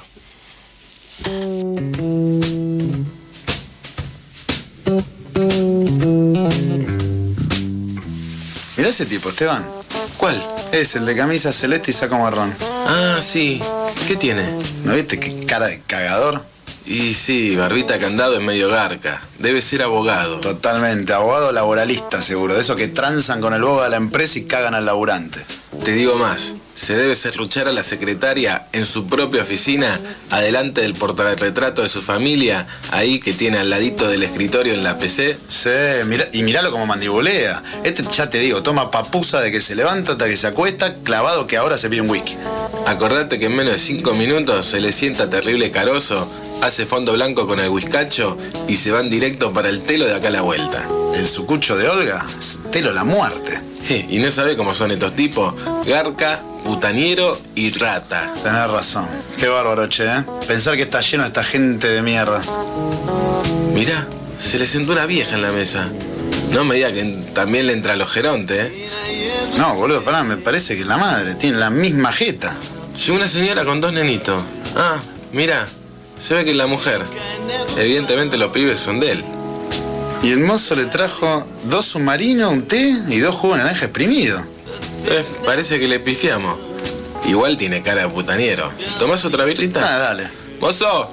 Mirá ese tipo, Esteban. ¿Cuál? Es el de camisa celeste y saco marrón. Ah, sí. ¿Qué tiene? ¿No viste qué cara de cagador? Y sí, barbita candado es medio garca. Debe ser abogado. Totalmente, abogado laboralista seguro. De esos que transan con el boga de la empresa y cagan al laburante. Te digo más, se debe serruchar a la secretaria en su propia oficina, adelante del portarretrato de su familia, ahí que tiene al ladito del escritorio en la PC. Sí, y miralo como mandibulea. Ya te digo, toma papusa de que se levanta hasta que se acuesta, clavado que ahora se pide un whisky. Acordate que en menos de 5 minutos se le sienta terrible carozo, hace fondo blanco con el whiskacho y se van directo para el telo de acá a la vuelta. El sucucho de Olga, telo la muerte. Y no sabe cómo son estos tipos, garca, putaniero y rata. Tenés razón, qué bárbaro, che, ¿eh? Pensar que está lleno de esta gente de mierda. Mirá, se le sentó una vieja en la mesa. No me diga que también le entra al ojeronte, ¿eh? No, boludo, pará, me parece que es la madre, tiene la misma jeta. Llegó una señora con 2 nenitos. Ah, mirá, se ve que es la mujer. Evidentemente los pibes son de él. Y el mozo le trajo 2 submarinos, un té y 2 jugos de naranja exprimido. Parece que le pifiamos. Igual tiene cara de putaniero. ¿Tomás otra birrita? Ah, dale. ¡Mozo!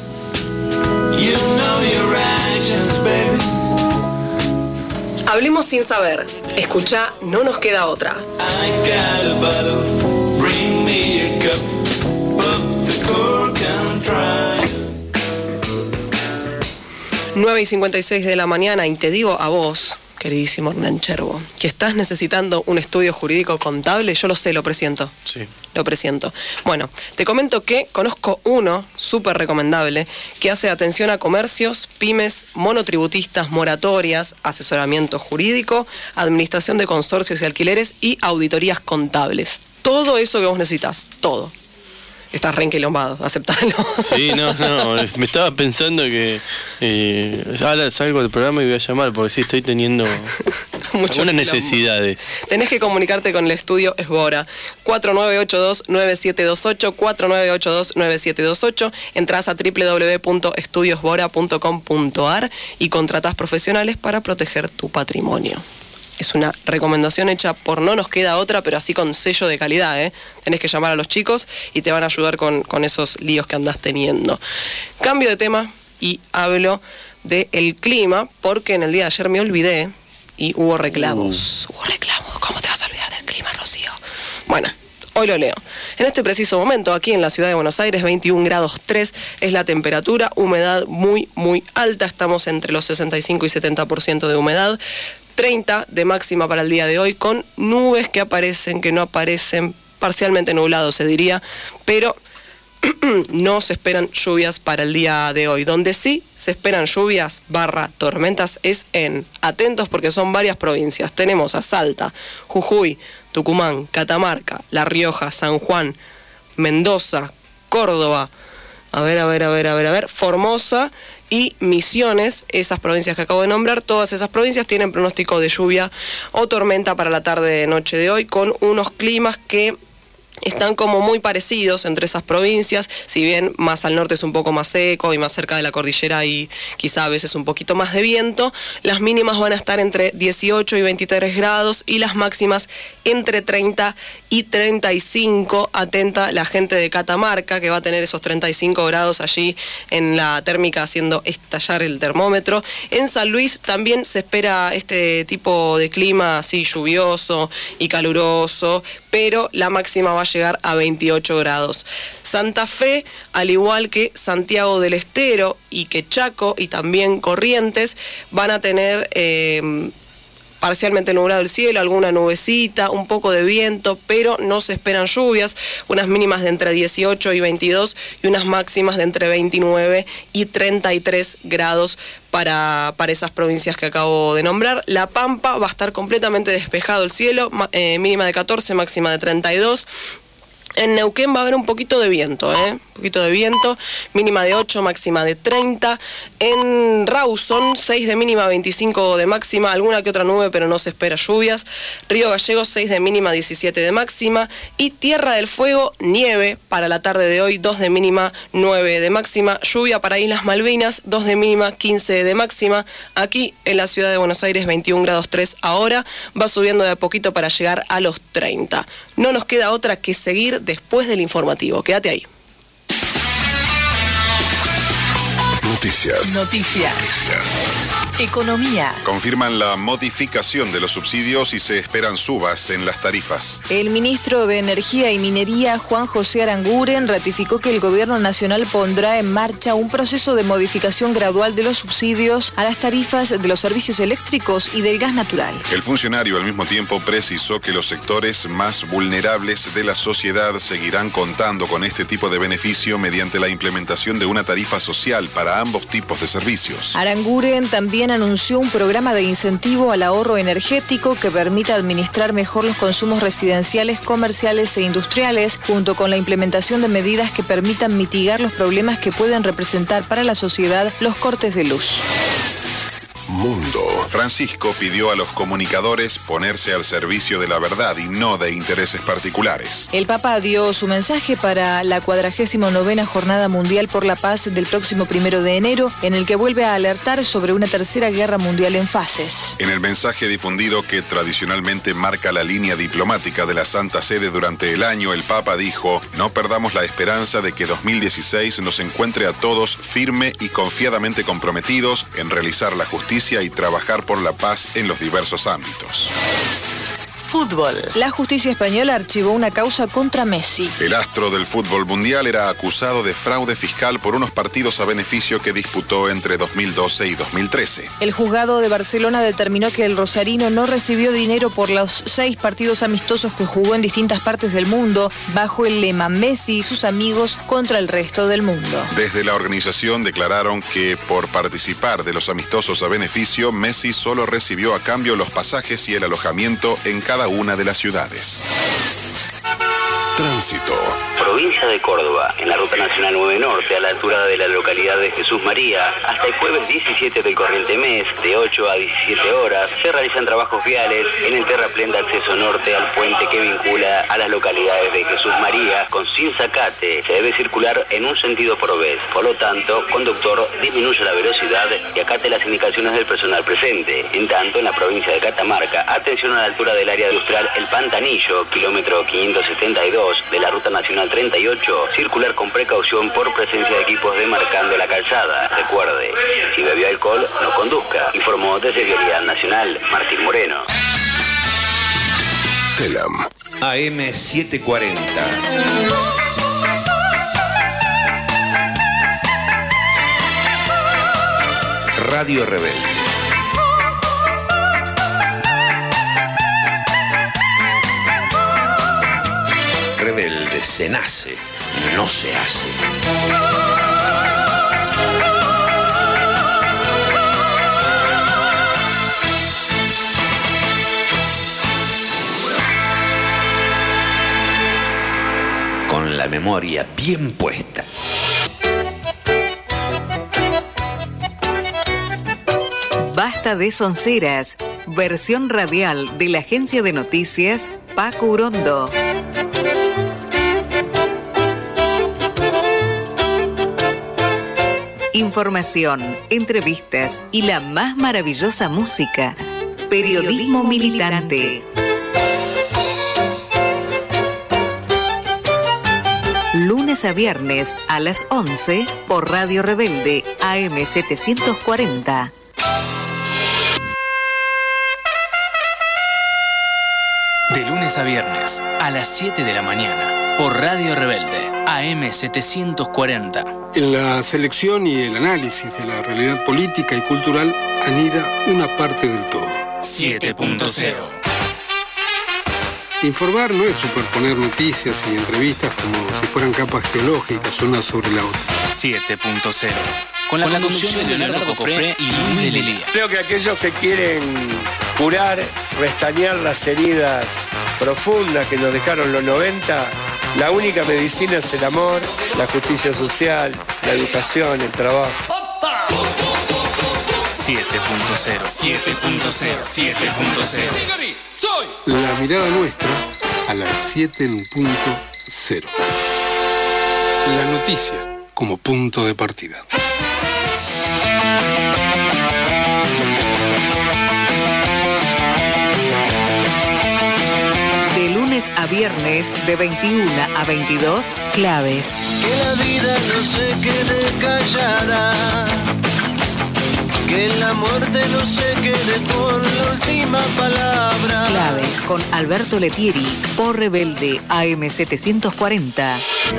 Hablemos sin saber. Escuchá, no nos queda otra. 9:56 de la mañana y te digo a vos, queridísimo Hernán Cherbo, que estás necesitando un estudio jurídico contable. Yo lo sé, lo presiento. Sí. Lo presiento. Bueno, te comento que conozco uno súper recomendable que hace atención a comercios, pymes, monotributistas, moratorias, asesoramiento jurídico, administración de consorcios y alquileres y auditorías contables. Todo eso que vos necesitas, todo. Estás re enquilombado, aceptalo. Sí, no, me estaba pensando que ahora salgo del programa y voy a llamar porque sí estoy teniendo algunas necesidades. Tenés que comunicarte con el estudio Esbora, 4982-9728, 4982-9728, entras a www.estudiosbora.com.ar y contratás profesionales para proteger tu patrimonio. Es una recomendación hecha por No Nos Queda Otra, pero así con sello de calidad, ¿eh? Tenés que llamar a los chicos y te van a ayudar con esos líos que andás teniendo. Cambio de tema y hablo del clima, porque en el día de ayer me olvidé y hubo reclamos. Hubo reclamos. ¿Cómo te vas a olvidar del clima, Rocío? Bueno, hoy lo leo. En este preciso momento, aquí en la ciudad de Buenos Aires, 21 grados 3 es la temperatura, humedad muy, muy alta. Estamos entre los 65 y 70% de humedad. 30 de máxima para el día de hoy, con nubes que aparecen, que no aparecen, parcialmente nublados se diría, pero no se esperan lluvias para el día de hoy. Donde sí se esperan lluvias / tormentas es en, atentos porque son varias provincias. Tenemos a Salta, Jujuy, Tucumán, Catamarca, La Rioja, San Juan, Mendoza, Córdoba, Formosa y Misiones, esas provincias que acabo de nombrar. Todas esas provincias tienen pronóstico de lluvia o tormenta para la tarde noche de hoy, con unos climas que están como muy parecidos entre esas provincias, si bien más al norte es un poco más seco y más cerca de la cordillera y quizá a veces un poquito más de viento. Las mínimas van a estar entre 18 y 23 grados y las máximas entre 30 y 35. Atenta la gente de Catamarca, que va a tener esos 35 grados allí en la térmica haciendo estallar el termómetro. En San Luis también se espera este tipo de clima así lluvioso y caluroso, pero la máxima va a llegar a 28 grados. Santa Fe, al igual que Santiago del Estero y que Chaco y también Corrientes, van a tener parcialmente nublado el cielo, alguna nubecita, un poco de viento, pero no se esperan lluvias, unas mínimas de entre 18 y 22 y unas máximas de entre 29 y 33 grados para esas provincias que acabo de nombrar. La Pampa va a estar completamente despejado el cielo, mínima de 14, máxima de 32. En Neuquén va a haber un poquito de viento, un poquito de viento, mínima de 8, máxima de 30. En Rawson, 6 de mínima, 25 de máxima, alguna que otra nube, pero no se espera lluvias. Río Gallegos, 6 de mínima, 17 de máxima. Y Tierra del Fuego, nieve para la tarde de hoy, 2 de mínima, 9 de máxima. Lluvia para Islas Malvinas, 2 de mínima, 15 de máxima. Aquí en la ciudad de Buenos Aires, 21 grados 3 ahora, va subiendo de a poquito para llegar a los 30. No nos queda otra que seguir después del informativo. Quédate ahí. Noticias. Economía. Confirman la modificación de los subsidios y se esperan subas en las tarifas. El ministro de Energía y Minería, Juan José Aranguren, ratificó que el gobierno nacional pondrá en marcha un proceso de modificación gradual de los subsidios a las tarifas de los servicios eléctricos y del gas natural. El funcionario al mismo tiempo precisó que los sectores más vulnerables de la sociedad seguirán contando con este tipo de beneficio mediante la implementación de una tarifa social para ambos tipos de servicios. Aranguren también anunció un programa de incentivo al ahorro energético que permita administrar mejor los consumos residenciales, comerciales e industriales, junto con la implementación de medidas que permitan mitigar los problemas que pueden representar para la sociedad los cortes de luz. Mundo. Francisco pidió a los comunicadores ponerse al servicio de la verdad y no de intereses particulares. El Papa dio su mensaje para la 49ª Jornada Mundial por la Paz del próximo 1 de enero, en el que vuelve a alertar sobre una tercera guerra mundial en fases. En el mensaje difundido que tradicionalmente marca la línea diplomática de la Santa Sede durante el año, el Papa dijo: no perdamos la esperanza de que 2016 nos encuentre a todos firme y confiadamente comprometidos en realizar la justicia y trabajar por la paz en los diversos ámbitos. Fútbol. La justicia española archivó una causa contra Messi. El astro del fútbol mundial era acusado de fraude fiscal por unos partidos a beneficio que disputó entre 2012 y 2013. El juzgado de Barcelona determinó que el rosarino no recibió dinero por los 6 partidos amistosos que jugó en distintas partes del mundo, bajo el lema Messi y sus amigos contra el resto del mundo. Desde la organización declararon que por participar de los amistosos a beneficio, Messi solo recibió a cambio los pasajes y el alojamiento en cada una de las ciudades. Tránsito. Provincia de Córdoba, en la Ruta Nacional 9 Norte, a la altura de la localidad de Jesús María, hasta el jueves 17 del corriente mes, de 8 a 17 horas, se realizan trabajos viales en el terraplén de acceso norte al puente que vincula a las localidades de Jesús María con Sinzacate. Se debe circular en un sentido por vez. Por lo tanto, conductor, disminuye la velocidad y acate las indicaciones del personal presente. En tanto, en la provincia de Catamarca, atención a la altura del área industrial El Pantanillo, kilómetro 572, de la Ruta Nacional 38, circular con precaución por presencia de equipos demarcando la calzada. Recuerde, si bebió alcohol, no conduzca. Informó desde Vialidad Nacional, Martín Moreno. Telam. AM 740. Radio Rebelde. Rebelde se nace, no se hace. Con la memoria bien puesta. Basta de sonceras. Versión radial de la agencia de noticias Paco Urondo. Información, entrevistas y la más maravillosa música. Periodismo militante. lunes a viernes a las 11 por Radio Rebelde AM 740. De lunes a viernes a las 7 de la mañana por Radio Rebelde AM 740. En la selección y el análisis de la realidad política y cultural anida una parte del todo. 7.0. Informar no es superponer noticias y entrevistas como si fueran capas geológicas una sobre la otra. 7.0. Con la conducción de Leonardo Cofré y Luis de Lía. Creo que aquellos que quieren curar, restañar las heridas profundas que nos dejaron los 90, la única medicina es el amor, la justicia social, la educación, el trabajo. 7.0. 7.0. 7.0. La mirada nuestra a las 7.0. La noticia como punto de partida. De lunes a viernes de 21 a 22, claves. Que la vida no se quede callada, que la muerte no se quede con la última palabra. Claves con Alberto Letieri por Rebelde AM 740.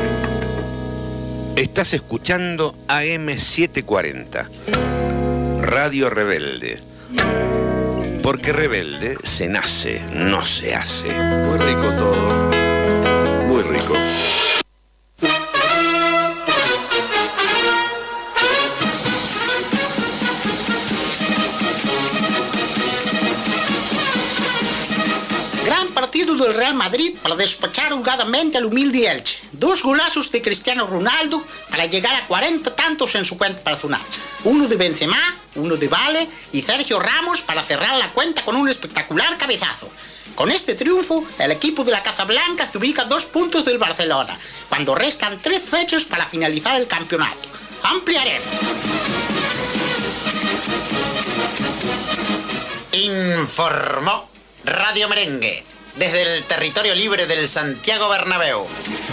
Estás escuchando AM 740, Radio Rebelde. Porque rebelde se nace, no se hace. Muy rico todo, muy rico. Gran partido del Real Madrid para despachar holgadamente al humilde Elche. 2 golazos de Cristiano Ronaldo para llegar a 40 tantos en su cuenta personal. Uno de Benzema, uno de Vale y Sergio Ramos para cerrar la cuenta con un espectacular cabezazo. Con este triunfo, el equipo de la Casablanca se ubica a 2 puntos del Barcelona, cuando restan 3 fechas para finalizar el campeonato. Ampliaremos. Informó Radio Merengue, desde el territorio libre del Santiago Bernabéu.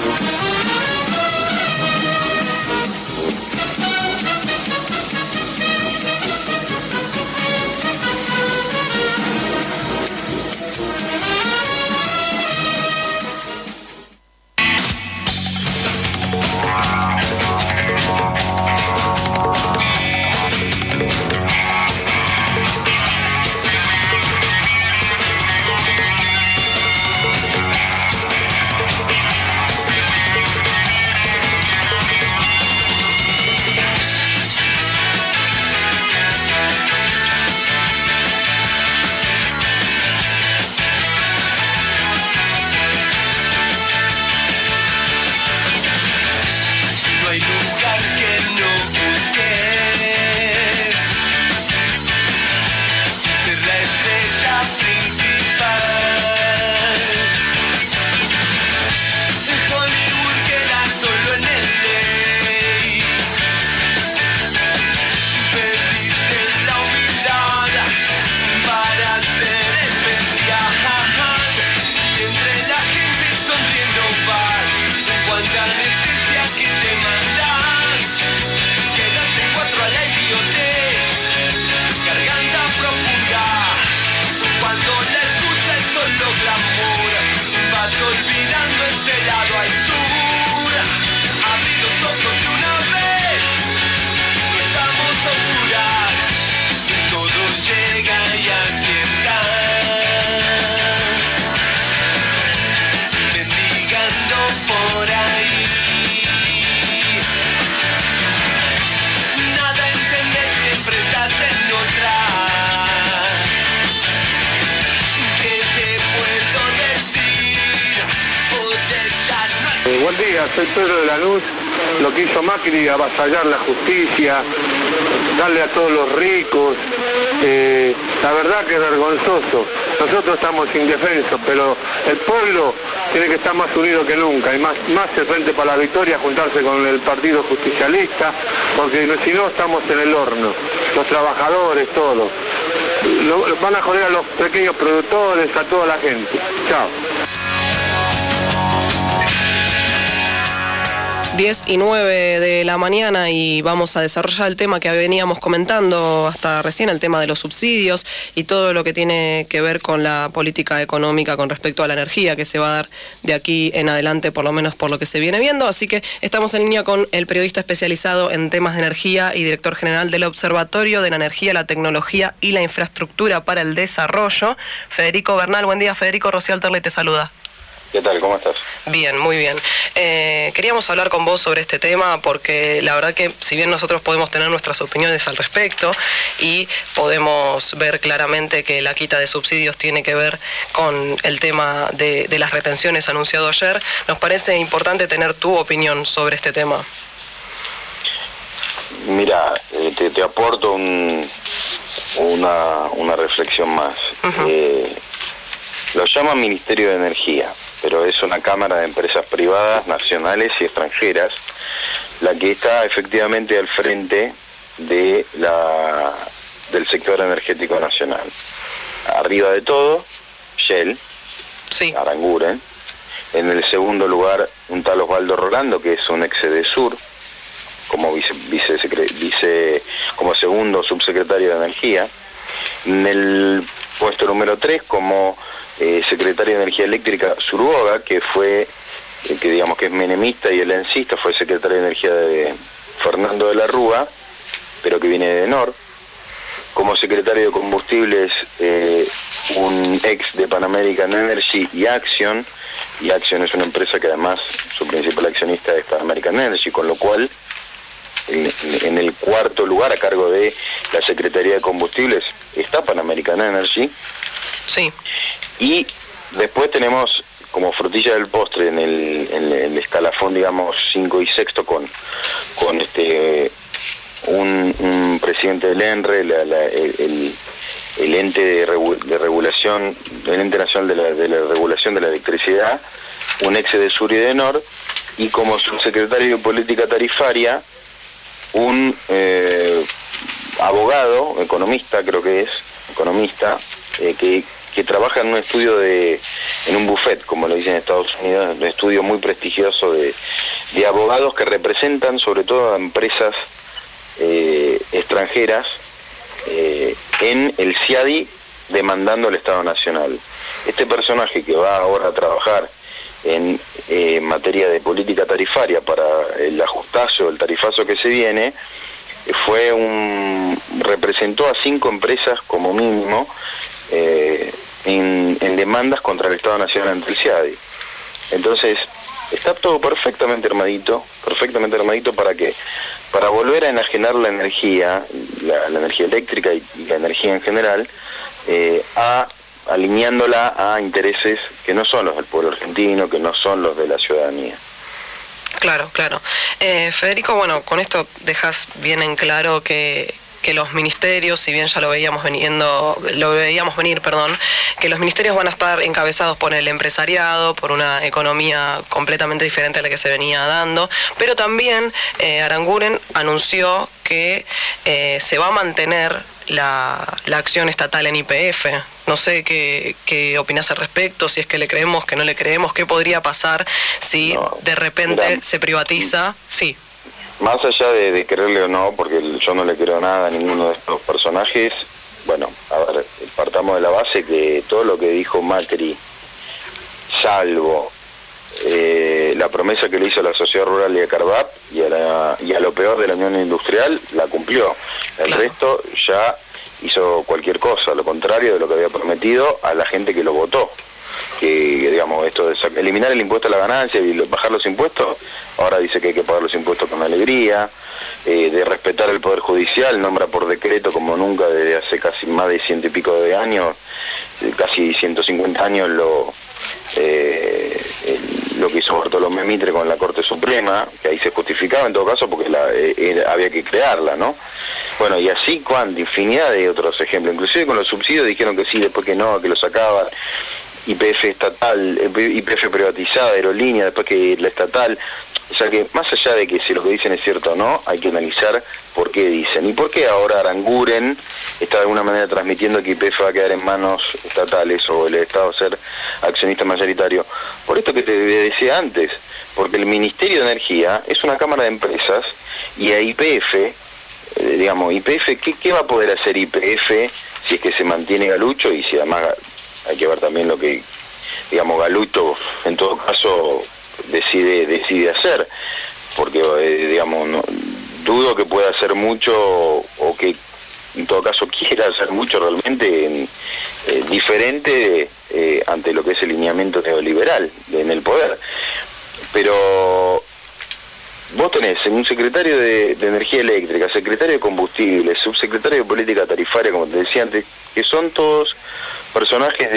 Buen día, soy Pedro de Lanús. Lo que hizo Macri, avasallar la justicia, darle a todos los ricos, la verdad que es vergonzoso. Nosotros estamos indefensos, pero el pueblo tiene que estar más unido que nunca, y más el Frente para la Victoria, juntarse con el Partido Justicialista, porque si no estamos en el horno, los trabajadores, todo. Van a joder a los pequeños productores, a toda la gente. Chao. 10:09 de la mañana y vamos a desarrollar el tema que veníamos comentando hasta recién, el tema de los subsidios y todo lo que tiene que ver con la política económica con respecto a la energía que se va a dar de aquí en adelante, por lo menos por lo que se viene viendo. Así que estamos en línea con el periodista especializado en temas de energía y director general del Observatorio de la Energía, la Tecnología y la Infraestructura para el Desarrollo, Federico Bernal. Buen día, Federico. Rocío Alterle te saluda. ¿Qué tal? ¿Cómo estás? Bien, muy bien. Queríamos hablar con vos sobre este tema porque la verdad que si bien nosotros podemos tener nuestras opiniones al respecto y podemos ver claramente que la quita de subsidios tiene que ver con el tema de las retenciones anunciado ayer, nos parece importante tener tu opinión sobre este tema. Mira, te aporto una reflexión más. Lo llaman Ministerio de Energía, pero es una cámara de empresas privadas, nacionales y extranjeras, la que está efectivamente al frente de del sector energético nacional. Arriba de todo, Shell, Aranguren. En el segundo lugar, un tal Osvaldo Rolando, que es un ex Edesur, como como segundo subsecretario de Energía. En el puesto número 3, como secretario de Energía Eléctrica, Zurboga, que fue, que digamos que es menemista y elencista, fue secretario de Energía de Fernando de la Rúa, pero que viene de Enor. Como secretario de Combustibles, un ex de Pan American Energy y Action es una empresa que además su principal accionista es Pan American Energy, con lo cual en el cuarto lugar a cargo de la Secretaría de Combustibles está Pan American Energy. Sí. Y después tenemos como frutilla del postre en el escalafón, digamos, 5 y 6 con un presidente del ENRE, el ente de regulación, el ente nacional de la regulación de la electricidad, un ex de Sur y de Enor, y como subsecretario de política tarifaria, un abogado, economista, creo que es, que trabaja en un estudio en un buffet, como lo dicen en Estados Unidos, un estudio muy prestigioso de abogados que representan sobre todo a empresas extranjeras en el CIADI demandando al Estado Nacional. Este personaje que va ahora a trabajar en materia de política tarifaria para el ajustazo, el tarifazo que se viene, representó a 5 empresas como mínimo en demandas contra el Estado Nacional ante el CIADI. Entonces, está todo perfectamente armadito para que, para volver a enajenar la energía, la energía eléctrica y la energía en general, alineándola a intereses que no son los del pueblo argentino, que no son los de la ciudadanía. Claro. Federico, bueno, con esto dejas bien en claro que los ministerios, si bien ya lo veíamos venir, que los ministerios van a estar encabezados por el empresariado, por una economía completamente diferente a la que se venía dando, pero también Aranguren anunció que se va a mantener la acción estatal en YPF. No sé qué opinás al respecto, si es que le creemos, que no le creemos, qué podría pasar si de repente se privatiza. Sí. Más allá de quererle o no, porque yo no le creo nada a ninguno de estos personajes, bueno, a ver, partamos de la base que todo lo que dijo Macri, salvo la promesa que le hizo a la sociedad rural y a Carvap y a lo peor de la Unión Industrial, la cumplió. El resto ya hizo cualquier cosa, lo contrario de lo que había prometido a la gente que lo votó. Que digamos, esto de eliminar el impuesto a la ganancia y bajar los impuestos, ahora dice que hay que pagar los impuestos con alegría, de respetar el Poder Judicial, nombra por decreto como nunca desde hace casi más de 100 y pico de años, casi 150 años lo que hizo Bartolomé Mitre con la Corte Suprema, que ahí se justificaba en todo caso porque había que crearla, ¿no? Bueno, y así infinidad de otros ejemplos, inclusive con los subsidios dijeron que sí, después que no, que lo sacaban. YPF estatal, YPF privatizada, aerolínea, después que la estatal, O sea que más allá de que si lo que dicen es cierto o no, hay que analizar por qué dicen. Y por qué ahora Aranguren está de alguna manera transmitiendo que YPF va a quedar en manos estatales o el Estado va a ser accionista mayoritario. Por esto que te decía antes, porque el Ministerio de Energía es una cámara de empresas y a YPF, YPF, ¿qué va a poder hacer YPF si es que se mantiene Galucho? Y si además hay que ver también lo que, Galucho en todo caso decide hacer, porque dudo que pueda hacer mucho o que en todo caso quiera hacer mucho realmente diferente ante lo que es el lineamiento neoliberal en el poder. Pero vos tenés un secretario de Energía Eléctrica, secretario de Combustibles, subsecretario de Política Tarifaria, como te decía antes, que son todos personajes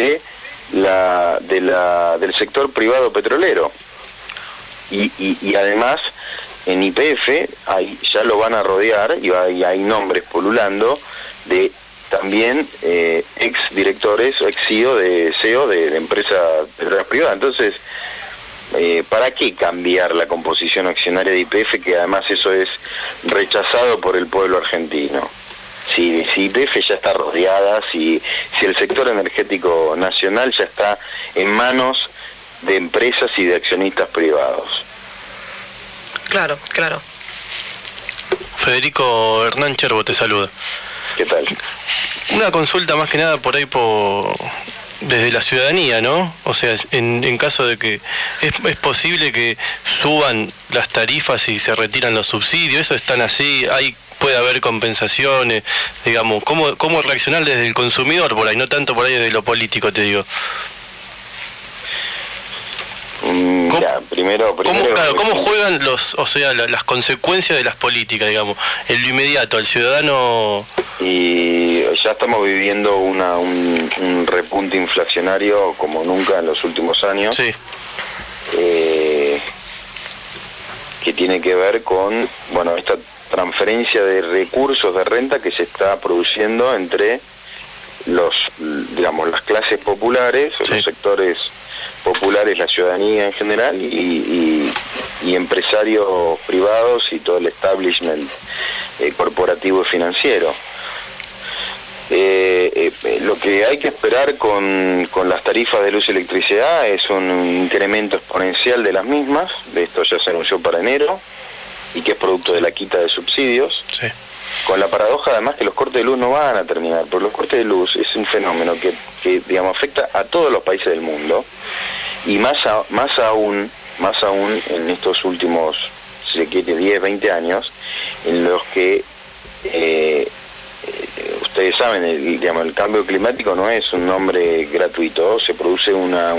del sector privado petrolero. Y además en YPF ya lo van a rodear y hay nombres pululando de también ex directores o ex CEO de empresas petroleras privadas. Entonces, ¿para qué cambiar la composición accionaria de YPF, que además eso es rechazado por el pueblo argentino? Si YPF ya está rodeada, si el sector energético nacional ya está en manos de empresas y de accionistas privados. Claro. Federico Hernán Cherbo te saluda. ¿Qué tal? Una consulta más que nada por ahí desde la ciudadanía, ¿no? O sea, en caso de que es posible que suban las tarifas y se retiran los subsidios, eso están así, puede haber compensaciones, digamos, ¿cómo reaccionar desde el consumidor por ahí, no tanto por ahí desde lo político, te digo? ¿Cómo juegan las consecuencias de las políticas, digamos, en lo inmediato, al ciudadano? Y ya estamos viviendo un repunte inflacionario como nunca en los últimos años. Sí. Que tiene que ver con, esta transferencia de recursos de renta que se está produciendo entre las clases populares, sí, los sectores populares, la ciudadanía en general y empresarios privados y todo el establishment corporativo y financiero. Lo que hay que esperar con las tarifas de luz y electricidad es un incremento exponencial de las mismas. De esto ya se anunció para enero y que es producto de la quita de subsidios. Sí. Con la paradoja además que los cortes de luz no van a terminar, porque los cortes de luz es un fenómeno que afecta a todos los países del mundo y más aún en estos últimos, si se quiere, 10, 20 años, en los que ustedes saben, el cambio climático no es un nombre gratuito, se produce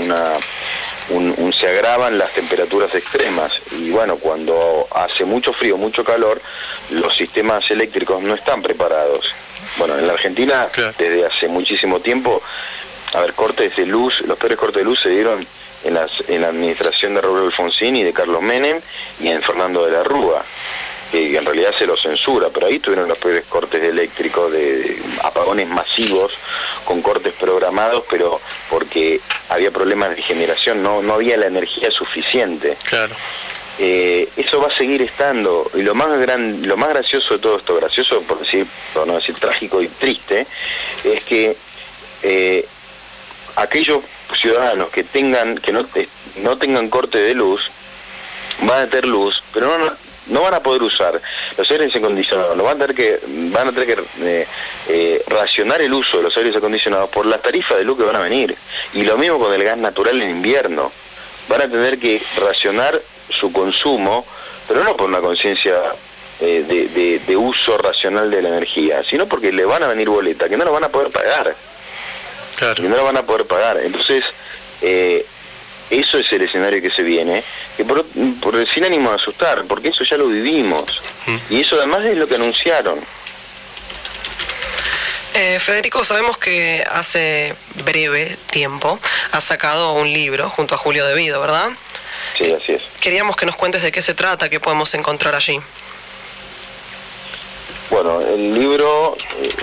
se agravan las temperaturas extremas y cuando hace mucho frío, mucho calor, los sistemas eléctricos no están preparados. En la Argentina, claro, desde hace muchísimo tiempo, cortes de luz, los peores cortes de luz se dieron en la administración de Raúl Alfonsín y de Carlos Menem y en Fernando de la Rúa, que en realidad se lo censura, pero ahí tuvieron los peores cortes eléctricos, de apagones masivos, con cortes programados, pero porque había problemas de generación, no había la energía suficiente. Claro. Eso va a seguir estando, y lo más gracioso de todo esto, gracioso por no decir trágico y triste, es que aquellos ciudadanos que no tengan corte de luz van a tener luz, pero no van a poder usar los aires acondicionados, van a tener que racionar el uso de los aires acondicionados por las tarifas de luz que van a venir. Y lo mismo con el gas natural en invierno. Van a tener que racionar su consumo, pero no por una conciencia de uso racional de la energía, sino porque le van a venir boletas que no lo van a poder pagar. Claro. Que no lo van a poder pagar. Entonces, eso es el escenario que se viene, que sin ánimo de asustar, porque eso ya lo vivimos. Y eso además es lo que anunciaron. Federico, sabemos que hace breve tiempo has sacado un libro junto a Julio De Vido, ¿verdad? Sí, así es. Queríamos que nos cuentes de qué se trata, qué podemos encontrar allí. El libro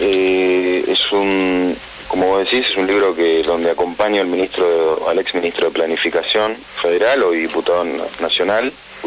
como vos decís, es un libro donde acompaño al ex ministro de Planificación Federal, hoy diputado nacional,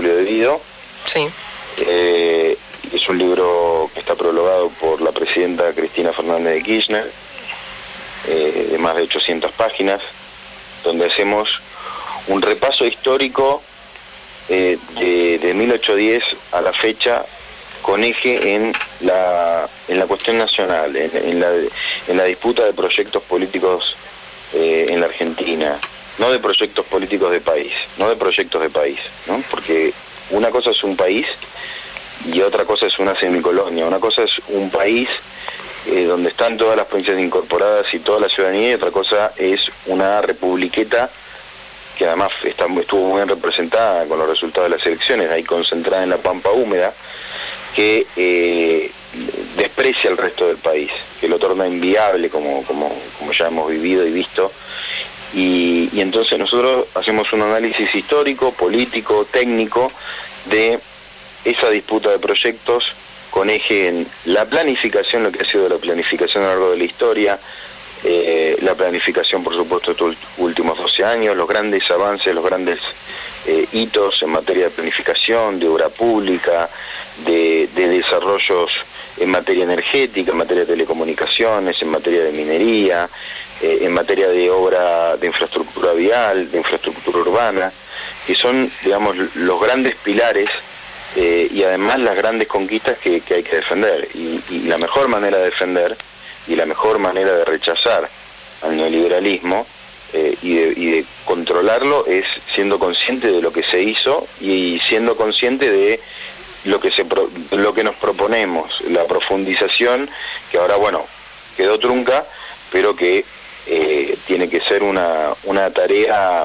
Julio Devido. Sí. Es un libro que está prologado por la presidenta Cristina Fernández de Kirchner, de más de 800 páginas, donde hacemos un repaso histórico de 1810 a la fecha, con eje en la cuestión nacional, en la disputa de proyectos políticos en la Argentina, no de proyectos políticos de país, no de proyectos de país, ¿no? Porque una cosa es un país y otra cosa es una semicolonia. Una cosa es un país donde están todas las provincias incorporadas y toda la ciudadanía, y otra cosa es una republiqueta que además estuvo muy bien representada con los resultados de las elecciones, ahí concentrada en la pampa húmeda, que desprecia el resto del país, que lo torna inviable, como ya hemos vivido y visto. Y entonces nosotros hacemos un análisis histórico, político, técnico de esa disputa de proyectos, con eje en la planificación, lo que ha sido la planificación a lo largo de la historia, la planificación, por supuesto, de estos últimos 12 años, los grandes avances, los grandes hitos en materia de planificación, de obra pública, de desarrollos en materia energética, en materia de telecomunicaciones, en materia de minería, en materia de obra de infraestructura vial, de infraestructura urbana, que son, digamos, los grandes pilares y además las grandes conquistas que hay que defender. Y la mejor manera de defender y la mejor manera de rechazar al neoliberalismo y de controlarlo es siendo consciente de lo que se hizo y siendo consciente de lo que nos proponemos, la profundización, que ahora, bueno, quedó trunca, pero que tiene que ser una tarea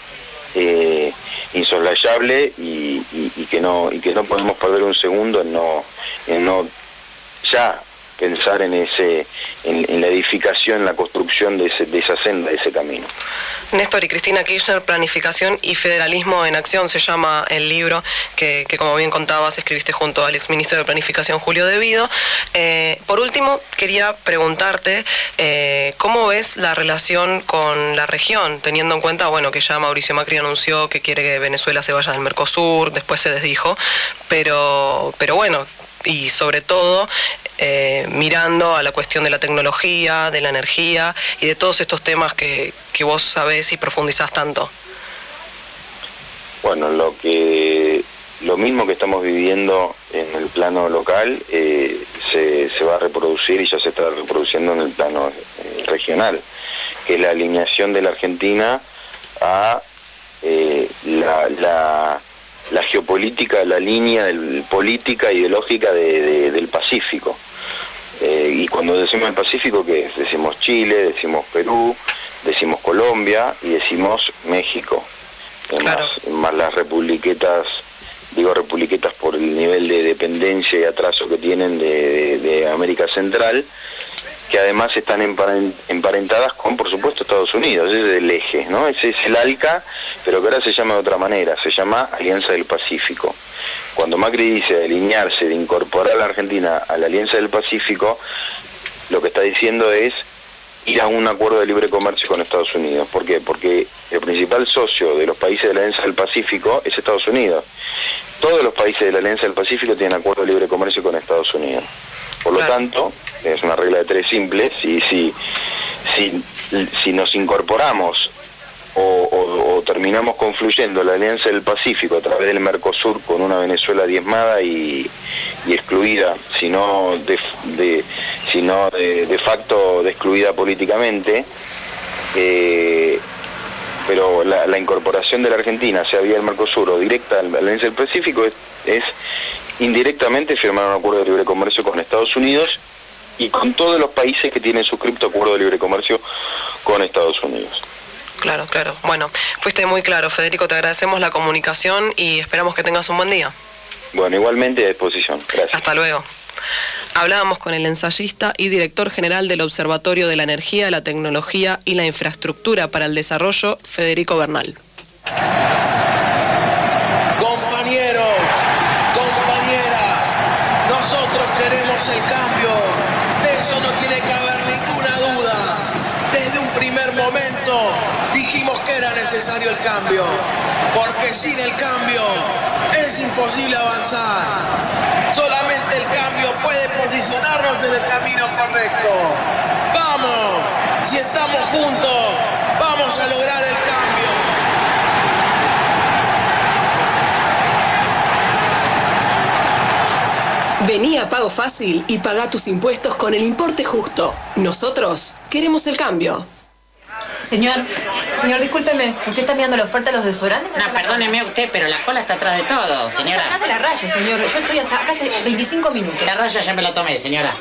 insoslayable y que no podemos perder un segundo en no ya pensar en la edificación, la construcción de esa senda, de ese camino. Néstor y Cristina Kirchner, Planificación y Federalismo en Acción, se llama el libro que como bien contabas, escribiste junto al exministro de Planificación, Julio Devido. Por último, quería preguntarte, ¿cómo ves la relación con la región, teniendo en cuenta, bueno, que ya Mauricio Macri anunció que quiere que Venezuela se vaya del Mercosur, después se desdijo, pero bueno, y sobre todo mirando a la cuestión de la tecnología, de la energía y de todos estos temas que vos sabés y profundizás tanto? Bueno, lo mismo que estamos viviendo en el plano local se va a reproducir y ya se está reproduciendo en el plano regional, que es la alineación de la Argentina a la geopolítica, la línea política ideológica del Pacífico. Y cuando decimos el Pacífico, ¿qué es? Decimos Chile, decimos Perú, decimos Colombia y decimos México. Claro. Más las republiquetas, digo republiquetas por el nivel de dependencia y atraso que tienen de América Central, que además están emparentadas con, por supuesto, Estados Unidos. Ese es el eje, ¿no? Ese es el ALCA, pero que ahora se llama de otra manera, se llama Alianza del Pacífico. Cuando Macri dice de alinearse, de incorporar a la Argentina a la Alianza del Pacífico, lo que está diciendo es ir a un acuerdo de libre comercio con Estados Unidos. ¿Por qué? Porque el principal socio de los países de la Alianza del Pacífico es Estados Unidos. Todos los países de la Alianza del Pacífico tienen acuerdo de libre comercio con Estados Unidos. Por lo tanto, es una regla de tres simple, si nos incorporamos o terminamos confluyendo la Alianza del Pacífico a través del Mercosur con una Venezuela diezmada y excluida, sino de facto excluida políticamente, pero la incorporación de la Argentina, sea vía el Mercosur o directa a la Alianza del Pacífico, es indirectamente firmar un acuerdo de libre comercio con Estados Unidos y con todos los países que tienen suscrito acuerdo de libre comercio con Estados Unidos. Claro. Bueno, fuiste muy claro, Federico, te agradecemos la comunicación y esperamos que tengas un buen día. Bueno, igualmente a disposición. Gracias. Hasta luego. Hablábamos con el ensayista y director general del Observatorio de la Energía, la Tecnología y la Infraestructura para el Desarrollo, Federico Bernal. Compañeros, compañeras, nosotros queremos el cambio, de eso no tiene que haber ninguna duda. Desde un primer momento dijimos que era necesario. necesario el cambio, porque sin el cambio es imposible avanzar. Solamente el cambio puede posicionarnos en el camino correcto. Vamos, si estamos juntos, vamos a lograr el cambio. Vení a Pago Fácil y pagá tus impuestos con el importe justo. Nosotros queremos el cambio. Señor, discúlpeme, ¿usted está mirando la oferta de los desodorantes? No, perdóneme usted, pero la cola está atrás de todo, señora. Está atrás de la raya, señor. Yo estoy hasta 25 minutos. La raya ya me la tomé, señora.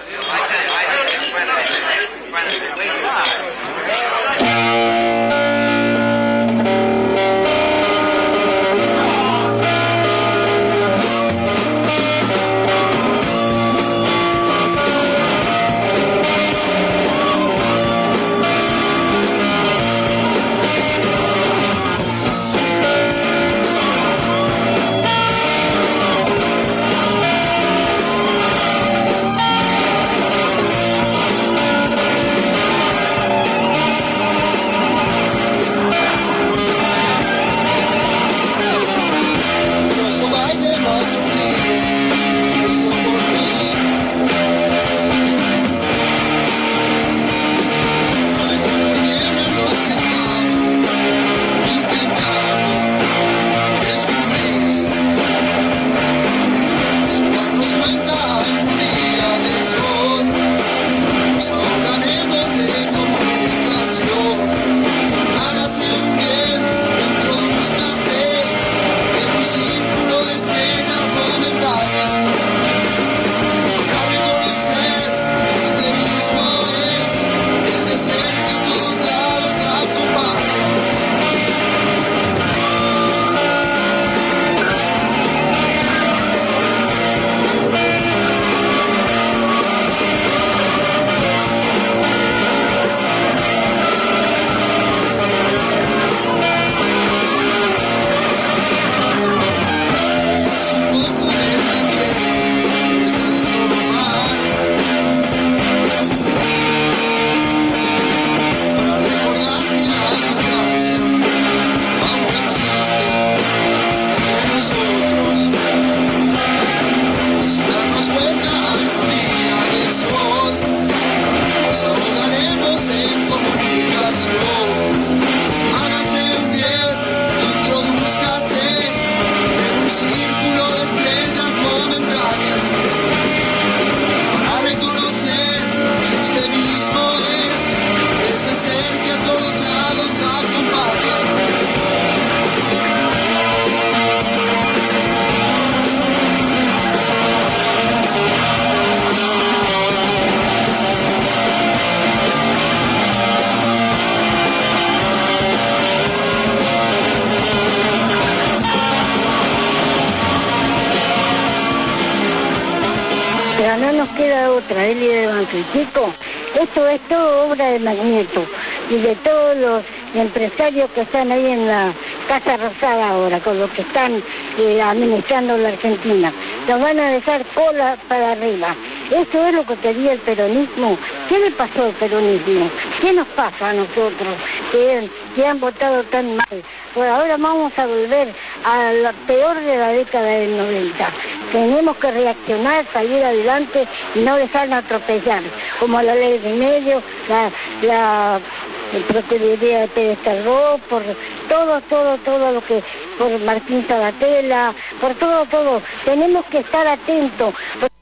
Pero no nos queda otra, Eli de Banquetico. Esto es todo obra de Magneto y de todos los empresarios que están ahí en la Casa Rosada ahora, con los que están administrando la Argentina. Nos van a dejar cola para arriba. Eso es lo que quería el peronismo. ¿Qué le pasó al peronismo? ¿Qué nos pasa a nosotros que han votado tan mal? Pues ahora vamos a volver a la peor de la década del 90. Tenemos que reaccionar, salir adelante y no dejarnos atropellar, como la ley de medio, la Procuraduría de Pérez Carbó, por todo lo que, por Martín Sabatella, por todo. Tenemos que estar atentos.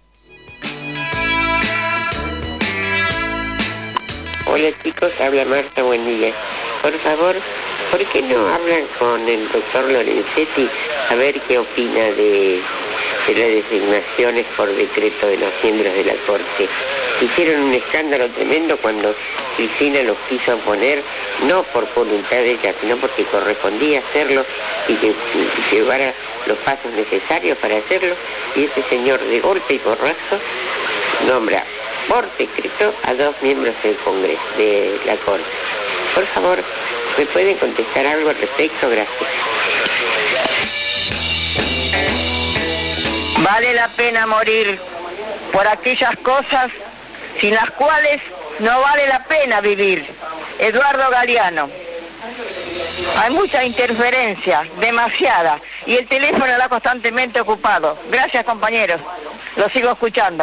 Hola chicos, habla Marta, buen día. Por favor, ¿por qué no hablan con el doctor Lorenzetti a ver qué opina de las designaciones por decreto de los miembros de la Corte? Hicieron un escándalo tremendo cuando Cristina los quiso poner, no por voluntad de ella, sino porque correspondía hacerlo y que llevara los pasos necesarios para hacerlo, y ese señor de golpe y porrazo nombra por decreto a 2 miembros del Congreso, de la Corte. Por favor, ¿me pueden contestar algo al respecto? Gracias. Vale la pena morir por aquellas cosas sin las cuales no vale la pena vivir. Eduardo Galeano. Hay mucha interferencia, demasiada, y el teléfono está constantemente ocupado. Gracias, compañeros. Lo sigo escuchando.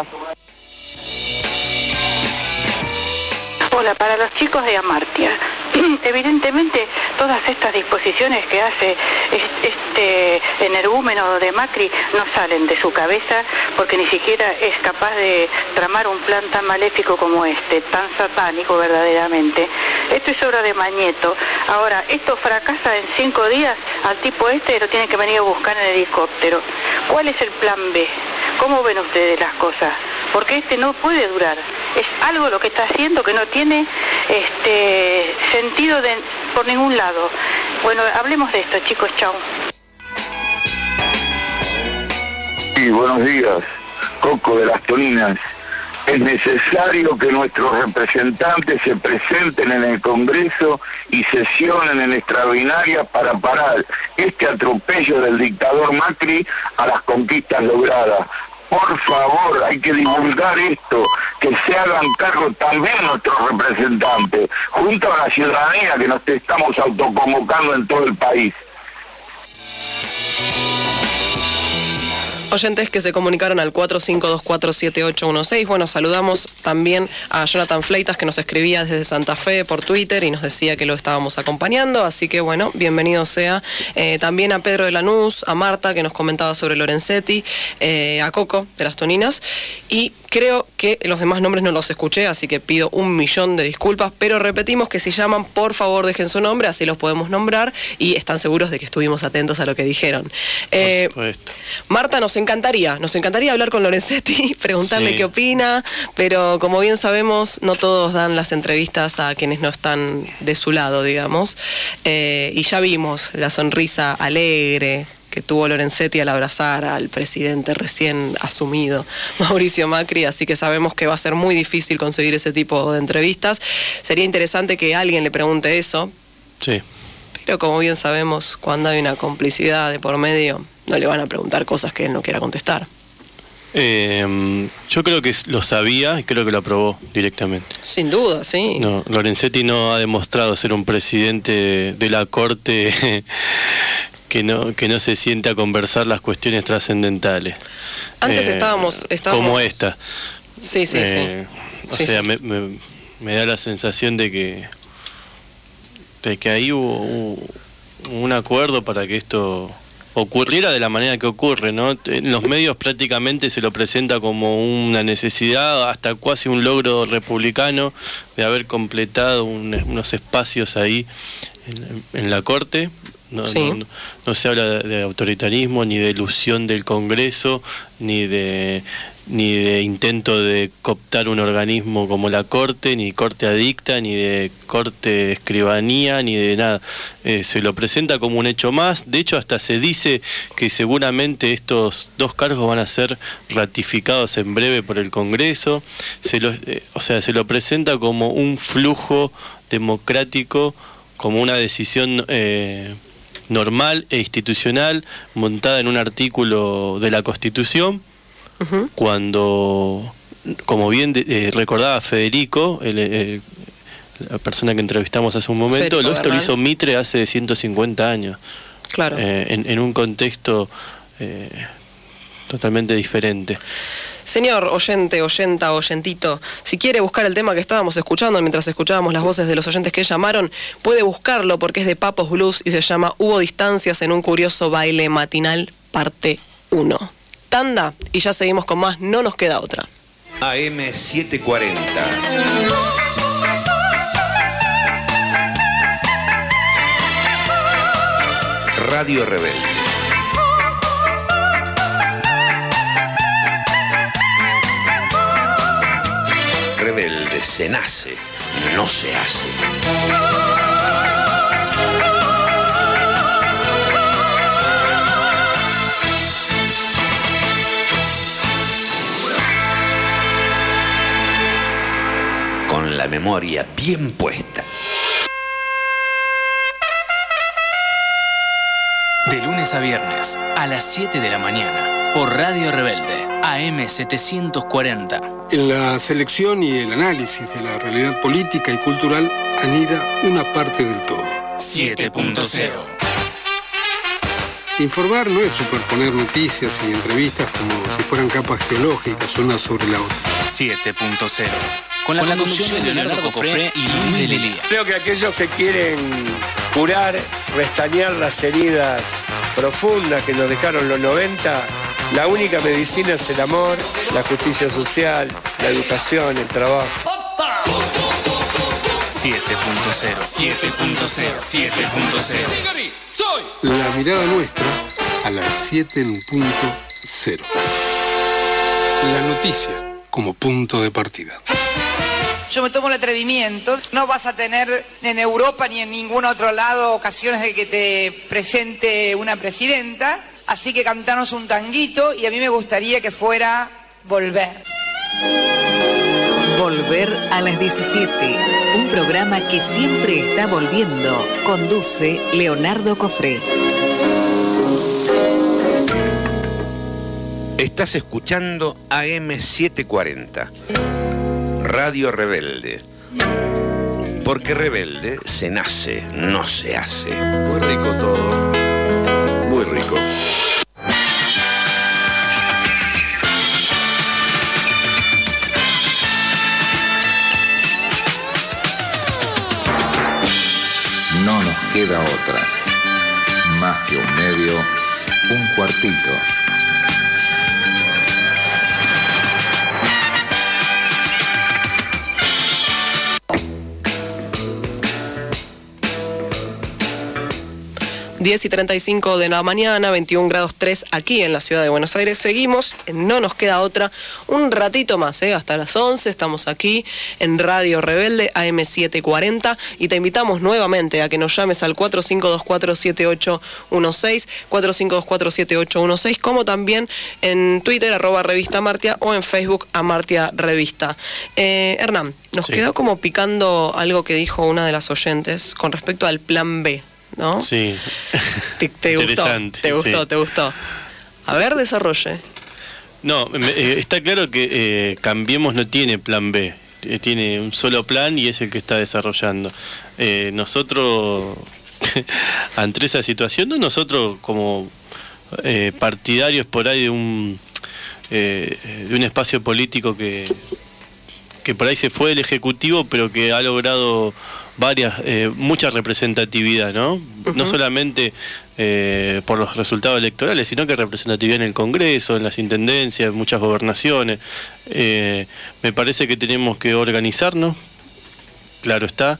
Hola, para los chicos de Amartya, evidentemente todas estas disposiciones que hace este energúmeno de Macri no salen de su cabeza, porque ni siquiera es capaz de tramar un plan tan maléfico como este, tan satánico verdaderamente. Esto es obra de Mañeto. Ahora, esto fracasa en 5 días, al tipo este lo tiene que venir a buscar en helicóptero. ¿Cuál es el plan B? ¿Cómo ven ustedes las cosas? Porque este no puede durar. Es algo lo que está haciendo que no tiene sentido por ningún lado. Bueno, hablemos de esto, chicos. Chao. Sí, buenos días. Coco de las Toninas. Es necesario que nuestros representantes se presenten en el Congreso y sesionen en extraordinaria para parar este atropello del dictador Macri a las conquistas logradas. Por favor, hay que divulgar esto, que se hagan cargo también nuestros representantes, junto a la ciudadanía que nos estamos autoconvocando en todo el país. Oyentes que se comunicaron al 45247816. Bueno, saludamos también a Jonathan Fleitas, que nos escribía desde Santa Fe por Twitter y nos decía que lo estábamos acompañando, así que bueno, bienvenido sea. También a Pedro de Lanús, a Marta, que nos comentaba sobre Lorenzetti, a Coco de las Toninas, y creo que los demás nombres no los escuché, así que pido 1.000.000 de disculpas, pero repetimos que si llaman, por favor dejen su nombre, así los podemos nombrar y están seguros de que estuvimos atentos a lo que dijeron. Por supuesto. Marta, nos encantaría hablar con Lorenzetti, preguntarle qué opina, pero como bien sabemos, no todos dan las entrevistas a quienes no están de su lado, digamos, y ya vimos la sonrisa alegre que tuvo Lorenzetti al abrazar al presidente recién asumido, Mauricio Macri, así que sabemos que va a ser muy difícil conseguir ese tipo de entrevistas. Sería interesante que alguien le pregunte eso. Sí. Pero como bien sabemos, cuando hay una complicidad de por medio, no le van a preguntar cosas que él no quiera contestar. Yo creo que lo sabía y creo que lo aprobó directamente. Sin duda, sí. No, Lorenzetti no ha demostrado ser un presidente de la Corte que no se siente a conversar las cuestiones trascendentales. Antes estábamos como esta. Sí. O sea, me da la sensación de que ahí hubo un acuerdo para que esto ocurriera de la manera que ocurre, ¿no? En los medios prácticamente se lo presenta como una necesidad, hasta casi un logro republicano de haber completado unos espacios ahí en la Corte. No se habla de autoritarismo, ni de ilusión del Congreso, ni de intento de cooptar un organismo como la Corte, ni Corte adicta, ni de Corte escribanía, ni de nada. Se lo presenta como un hecho más. De hecho, hasta se dice que seguramente estos 2 cargos van a ser ratificados en breve por el Congreso. Se lo presenta como un flujo democrático, como una decisión normal e institucional montada en un artículo de la Constitución. Cuando, como bien recordaba Federico, la persona que entrevistamos hace un momento, esto lo hizo Mitre hace 150 años. Claro. En un contexto totalmente diferente. Señor oyente, oyenta, oyentito, si quiere buscar el tema que estábamos escuchando mientras escuchábamos las voces de los oyentes que llamaron, puede buscarlo porque es de Papos Blues y se llama Hubo distancias en un curioso baile matinal, parte 1. Tanda y ya seguimos con más, no nos queda otra. AM 740. Radio Rebelde. Rebelde se nace, no se hace. Con la memoria bien puesta. De lunes a viernes, a las 7 de la mañana, por Radio Rebelde, AM 740. En la selección y el análisis de la realidad política y cultural anida una parte del todo. 7.0. Informar no es superponer noticias y entrevistas como si fueran capas geológicas una sobre la otra. 7.0. Con la conducción de Leonardo Cofré y Luis de Lelía. Creo que aquellos que quieren curar, restañar las heridas profundas que nos dejaron los 90, la única medicina es el amor, la justicia social, la educación, el trabajo. 7.0. 7.0. 7.0. La mirada nuestra a las 7.0. La noticia como punto de partida. Yo me tomo el atrevimiento. No vas a tener en Europa ni en ningún otro lado ocasiones de que te presente una presidenta. Así que cantanos un tanguito y a mí me gustaría que fuera Volver. Volver a las 17. Un programa que siempre está volviendo. Conduce Leonardo Cofré. Estás escuchando AM740. Radio Rebelde. Porque rebelde se nace, no se hace. Muy rico todo. Muy rico. No nos queda otra. Más que un medio, un cuartito. Diez y 35 de la mañana, 21 grados 3 aquí en la ciudad de Buenos Aires. Seguimos, no nos queda otra, un ratito más, hasta las 11 estamos aquí en Radio Rebelde, AM740, y te invitamos nuevamente a que nos llames al 45247816, 45247816, como también en Twitter, @Revista Amartya, o en Facebook, Amartya Revista. Hernán, nos quedó como picando algo que dijo una de las oyentes con respecto al plan B, ¿no? Sí. ¿Te gustó? ¿Te gustó? Sí. ¿Te gustó? A ver, desarrolle. No, está claro que Cambiemos no tiene plan B. Tiene un solo plan y es el que está desarrollando. Nosotros, ante esa situación, no nosotros como partidarios por ahí de un espacio político que por ahí se fue del Ejecutivo, pero que ha logrado mucha representatividad, ¿no? Uh-huh. No solamente por los resultados electorales, sino que representatividad en el Congreso, en las intendencias, en muchas gobernaciones. Me parece que tenemos que organizarnos, claro está,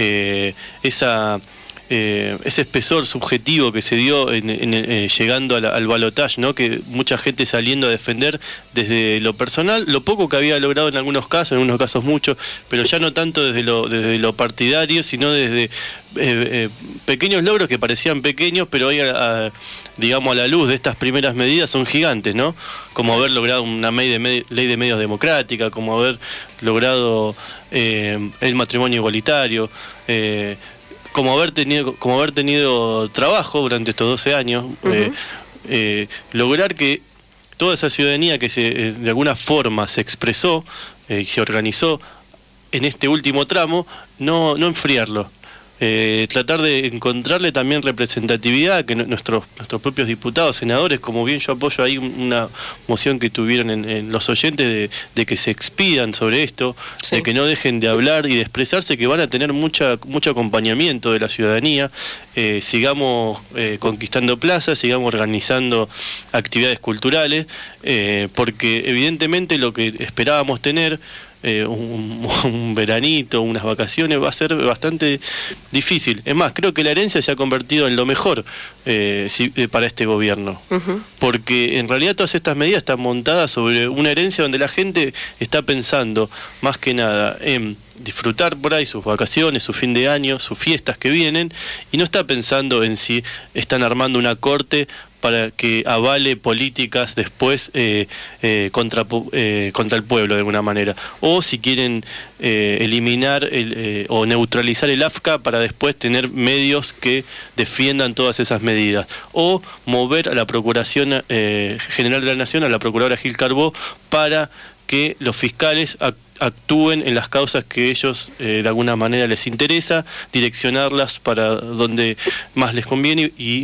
ese espesor subjetivo que se dio llegando al balotaje, ¿no? Que mucha gente saliendo a defender desde lo personal, lo poco que había logrado en algunos casos mucho, pero ya no tanto desde lo partidario, sino desde pequeños logros que parecían pequeños, pero hoy digamos a la luz de estas primeras medidas son gigantes, ¿no? Como haber logrado una ley de medios democrática, como haber logrado el matrimonio igualitario, como haber tenido trabajo durante estos 12 años, uh-huh. Lograr que toda esa ciudadanía que de alguna forma se expresó y se organizó en este último tramo, no enfriarlo. Tratar de encontrarle también representatividad, que nuestros propios diputados, senadores, como bien yo apoyo ahí una moción que tuvieron en los oyentes de que se expidan sobre esto, sí. De que no dejen de hablar y de expresarse, que van a tener mucho acompañamiento de la ciudadanía, sigamos conquistando plazas, sigamos organizando actividades culturales, porque evidentemente lo que esperábamos tener, un veranito, unas vacaciones, va a ser bastante difícil. Es más, creo que la herencia se ha convertido en lo mejor para este gobierno, uh-huh. Porque en realidad todas estas medidas están montadas sobre una herencia donde la gente está pensando más que nada en disfrutar por ahí sus vacaciones, su fin de año, sus fiestas que vienen, y no está pensando en si están armando una corte para que avale políticas después contra el pueblo de alguna manera, o si quieren eliminar o neutralizar el AFCA para después tener medios que defiendan todas esas medidas, o mover a la Procuración General de la Nación, a la Procuradora Gil Carbó, para que los fiscales actúen en las causas que ellos de alguna manera les interesa, direccionarlas para donde más les conviene y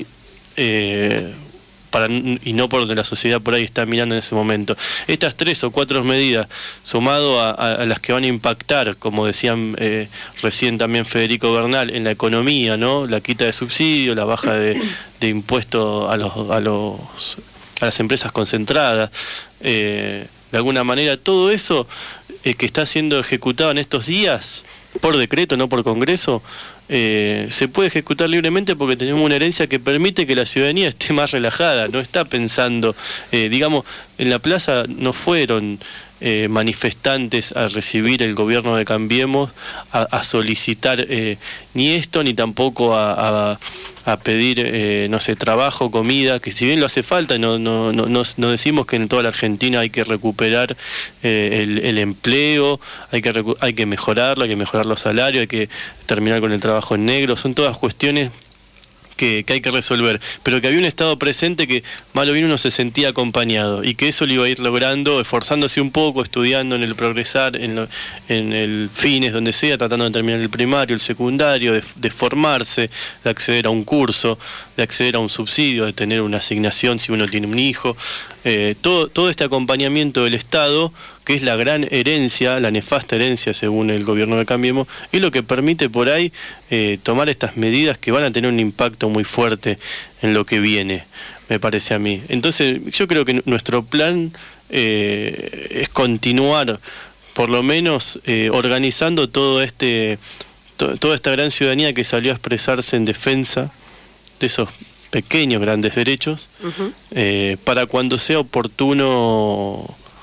no por donde la sociedad por ahí está mirando en ese momento. Estas 3 o 4 medidas, sumado a las que van a impactar, como decían recién también Federico Bernal, en la economía, ¿no? La quita de subsidio, la baja de impuestos a las empresas concentradas, de alguna manera todo eso que está siendo ejecutado en estos días, por decreto, no por Congreso, se puede ejecutar libremente porque tenemos una herencia que permite que la ciudadanía esté más relajada, no está pensando, digamos, en la plaza no fueron manifestantes a recibir el gobierno de Cambiemos, a solicitar ni esto, ni tampoco a pedir, no sé, trabajo, comida, que si bien lo hace falta, no decimos que en toda la Argentina hay que recuperar el empleo, hay que mejorarlo, hay que mejorar los salarios, hay que terminar con el trabajo en negro, son todas cuestiones que hay que resolver, pero que había un Estado presente que mal o bien uno se sentía acompañado y que eso lo iba a ir logrando, esforzándose un poco, estudiando en el progresar, en el fines, donde sea, tratando de terminar el primario, el secundario, de formarse, de acceder a un curso, de acceder a un subsidio, de tener una asignación si uno tiene un hijo, todo este acompañamiento del Estado, que es la gran herencia, la nefasta herencia según el gobierno de Cambiemos, es lo que permite por ahí tomar estas medidas que van a tener un impacto muy fuerte en lo que viene, me parece a mí. Entonces yo creo que nuestro plan es continuar, por lo menos organizando toda esta gran ciudadanía que salió a expresarse en defensa de esos pequeños grandes derechos, para cuando sea oportuno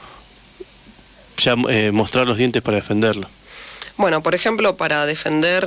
ya mostrar los dientes para defenderlo. Bueno, por ejemplo, para defender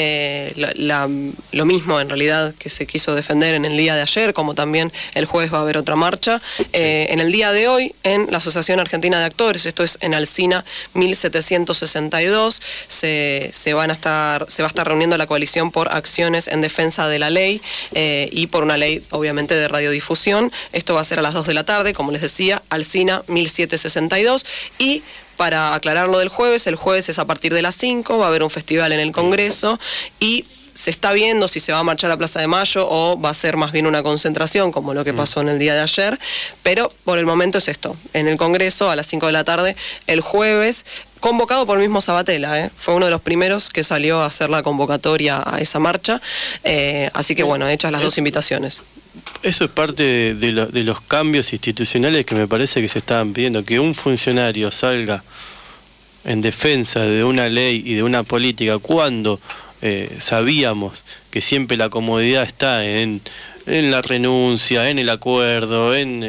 lo mismo en realidad que se quiso defender en el día de ayer, como también el jueves va a haber otra marcha, en el día de hoy en la Asociación Argentina de Actores, esto es en Alsina 1762, se va a estar reuniendo la coalición por acciones en defensa de la ley y por una ley obviamente de radiodifusión. Esto va a ser a las 2 de la tarde, como les decía, Alsina 1762, y para aclarar lo del jueves, el jueves es a partir de las 5, va a haber un festival en el Congreso y se está viendo si se va a marchar a Plaza de Mayo o va a ser más bien una concentración, como lo que pasó en el día de ayer, pero por el momento es esto, en el Congreso a las 5 de la tarde, el jueves, convocado por el mismo Sabatella, fue uno de los primeros que salió a hacer la convocatoria a esa marcha, así que bueno, hechas las dos invitaciones. Eso es parte de los cambios institucionales que me parece que se estaban pidiendo, que un funcionario salga en defensa de una ley y de una política cuando sabíamos que siempre la comodidad está en la renuncia, en el acuerdo, en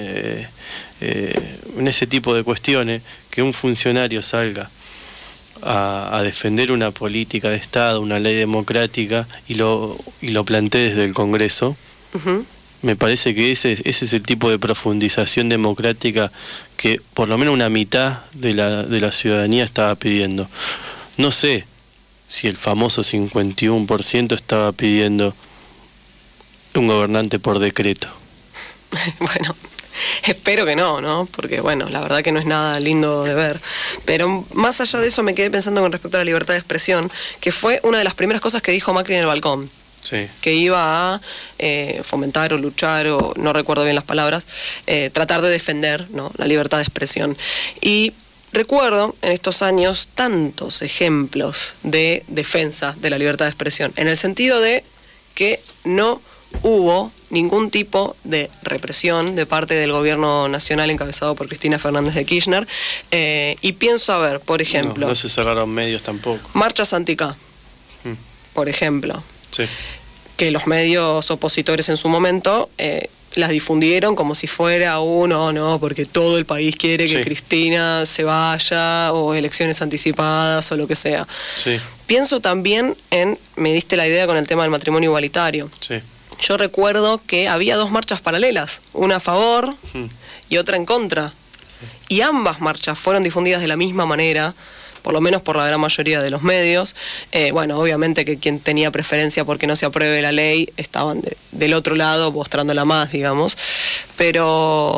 ese tipo de cuestiones, que un funcionario salga a defender una política de Estado, una ley democrática y lo plantee desde el Congreso. Me parece que ese es el tipo de profundización democrática que por lo menos una mitad de la ciudadanía estaba pidiendo. No sé si el famoso 51% estaba pidiendo un gobernante por decreto. Bueno, espero que no, porque bueno, la verdad que no es nada lindo de ver. Pero más allá de eso me quedé pensando con respecto a la libertad de expresión, que fue una de las primeras cosas que dijo Macri en el balcón. Sí. Que iba a fomentar o luchar, o no recuerdo bien las palabras, tratar de defender, ¿no?, la libertad de expresión. Y recuerdo en estos años tantos ejemplos de defensa de la libertad de expresión, en el sentido de que no hubo ningún tipo de represión de parte del gobierno nacional encabezado por Cristina Fernández de Kirchner, y pienso, a ver, por ejemplo... No se cerraron medios tampoco. Marchas anti-K, por ejemplo. Sí. Que los medios opositores en su momento las difundieron como si fuera no, porque todo el país quiere que Cristina se vaya, o elecciones anticipadas, o lo que sea. Sí. Pienso también me diste la idea con el tema del matrimonio igualitario. Sí. Yo recuerdo que había dos marchas paralelas, una a favor y otra en contra. Y ambas marchas fueron difundidas de la misma manera, por lo menos por la gran mayoría de los medios. Bueno, obviamente que quien tenía preferencia porque no se apruebe la ley estaban del otro lado mostrándola más, digamos. Pero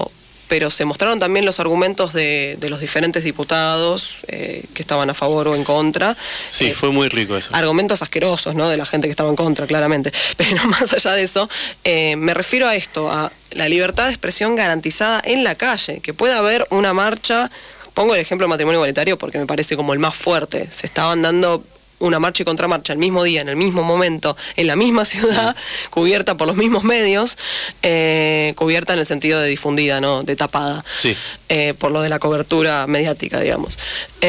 pero se mostraron también los argumentos de los diferentes diputados que estaban a favor o en contra. Sí, fue muy rico eso. Argumentos asquerosos, ¿no?, de la gente que estaba en contra, claramente. Pero más allá de eso, me refiero a esto, a la libertad de expresión garantizada en la calle, que pueda haber una marcha. Pongo el ejemplo de matrimonio igualitario porque me parece como el más fuerte. Se estaban dando una marcha y contramarcha el mismo día, en el mismo momento, en la misma ciudad, cubierta por los mismos medios, cubierta en el sentido de difundida, ¿no?, de tapada, sí. Por lo de la cobertura mediática, digamos.